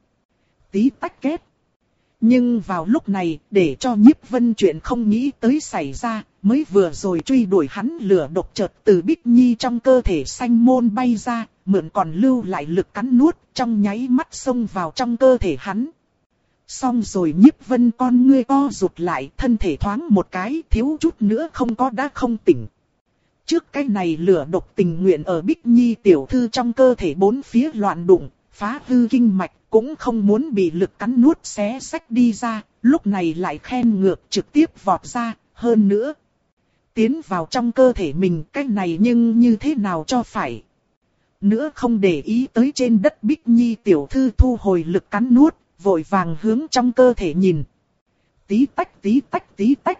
Speaker 1: Tí tách két. Nhưng vào lúc này, để cho Nhiếp Vân chuyện không nghĩ tới xảy ra, mới vừa rồi truy đuổi hắn lửa độc chợt từ Bích Nhi trong cơ thể sanh môn bay ra, mượn còn lưu lại lực cắn nuốt, trong nháy mắt xông vào trong cơ thể hắn. Xong rồi Nhiếp Vân con ngươi co rụt lại, thân thể thoáng một cái, thiếu chút nữa không có đã không tỉnh. Trước cái này lửa độc tình nguyện ở Bích Nhi tiểu thư trong cơ thể bốn phía loạn đụng, phá hư kinh mạch, cũng không muốn bị lực cắn nuốt xé xách đi ra, lúc này lại khen ngược trực tiếp vọt ra, hơn nữa. Tiến vào trong cơ thể mình cái này nhưng như thế nào cho phải. Nữa không để ý tới trên đất Bích Nhi tiểu thư thu hồi lực cắn nuốt, vội vàng hướng trong cơ thể nhìn. Tí tách tí tách tí tách.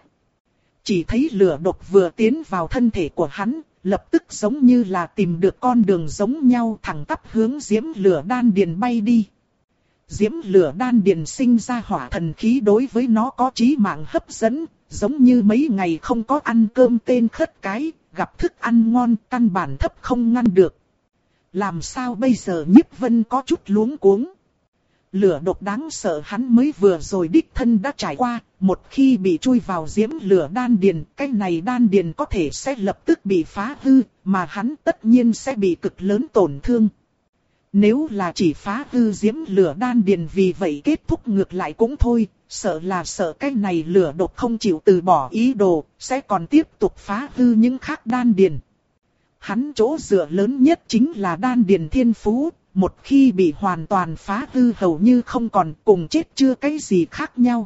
Speaker 1: Chỉ thấy lửa độc vừa tiến vào thân thể của hắn, lập tức giống như là tìm được con đường giống nhau thẳng tắp hướng diễm lửa đan điền bay đi. Diễm lửa đan điền sinh ra hỏa thần khí đối với nó có chí mạng hấp dẫn, giống như mấy ngày không có ăn cơm tên khất cái, gặp thức ăn ngon căn bản thấp không ngăn được. Làm sao bây giờ Nhiếp Vân có chút luống cuống. Lửa độc đáng sợ hắn mới vừa rồi đích thân đã trải qua, một khi bị chui vào diễm lửa đan điền, cái này đan điền có thể sẽ lập tức bị phá hư, mà hắn tất nhiên sẽ bị cực lớn tổn thương. Nếu là chỉ phá hư diễm lửa đan điền vì vậy kết thúc ngược lại cũng thôi, sợ là sợ cái này lửa độc không chịu từ bỏ ý đồ, sẽ còn tiếp tục phá hư những khác đan điền. Hắn chỗ dựa lớn nhất chính là đan điền thiên phú, một khi bị hoàn toàn phá hư hầu như không còn, cùng chết chưa cái gì khác nhau.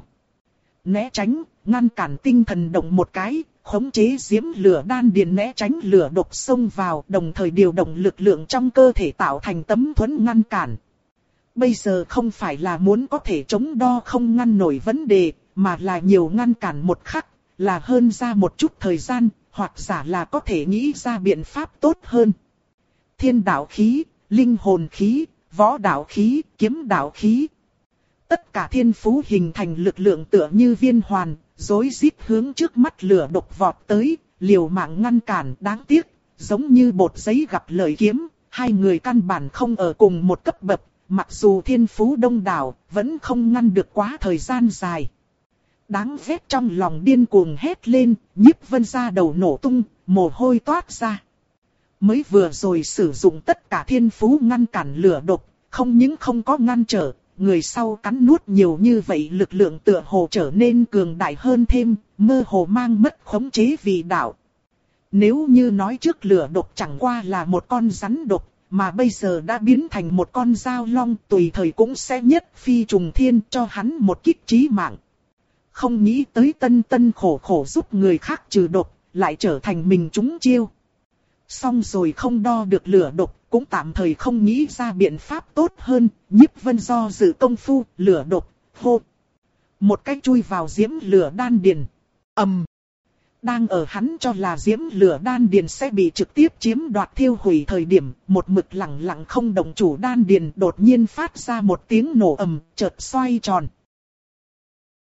Speaker 1: Né tránh, ngăn cản tinh thần động một cái, khống chế diễm lửa đan điền né tránh lửa độc xông vào, đồng thời điều động lực lượng trong cơ thể tạo thành tấm thuẫn ngăn cản. Bây giờ không phải là muốn có thể chống đo không ngăn nổi vấn đề, mà là nhiều ngăn cản một khắc, là hơn ra một chút thời gian, hoặc giả là có thể nghĩ ra biện pháp tốt hơn. Thiên đạo khí, linh hồn khí, võ đạo khí, kiếm đạo khí. Tất cả thiên phú hình thành lực lượng tựa như viên hoàn, rối rít hướng trước mắt lửa độc vọt tới, liều mạng ngăn cản. Đáng tiếc, giống như bột giấy gặp lợi kiếm, hai người căn bản không ở cùng một cấp bậc, mặc dù thiên phú đông đảo, vẫn không ngăn được quá thời gian dài. Đáng ghét trong lòng điên cuồng hét lên, Nhiếp Vân ra đầu nổ tung, mồ hôi toát ra. Mới vừa rồi sử dụng tất cả thiên phú ngăn cản lửa độc, không những không có ngăn trở, người sau cắn nuốt nhiều như vậy lực lượng tựa hồ trở nên cường đại hơn thêm, mơ hồ mang mất khống chế vì đạo. Nếu như nói trước lửa độc chẳng qua là một con rắn độc, mà bây giờ đã biến thành một con dao long, tùy thời cũng sẽ nhất phi trùng thiên cho hắn một kích chí mạng. Không nghĩ tới tân tân khổ khổ giúp người khác trừ độc, lại trở thành mình trúng chiêu. Xong rồi không đo được lửa độc, cũng tạm thời không nghĩ ra biện pháp tốt hơn. Nhiếp Vân do dự công phu, lửa độc, hô. Một cách chui vào diễm lửa đan điền. ầm. Um. Đang ở hắn cho là diễm lửa đan điền sẽ bị trực tiếp chiếm đoạt thiêu hủy thời điểm, một mực lặng lặng không động chủ đan điền đột nhiên phát ra một tiếng nổ ầm, chợt xoay tròn.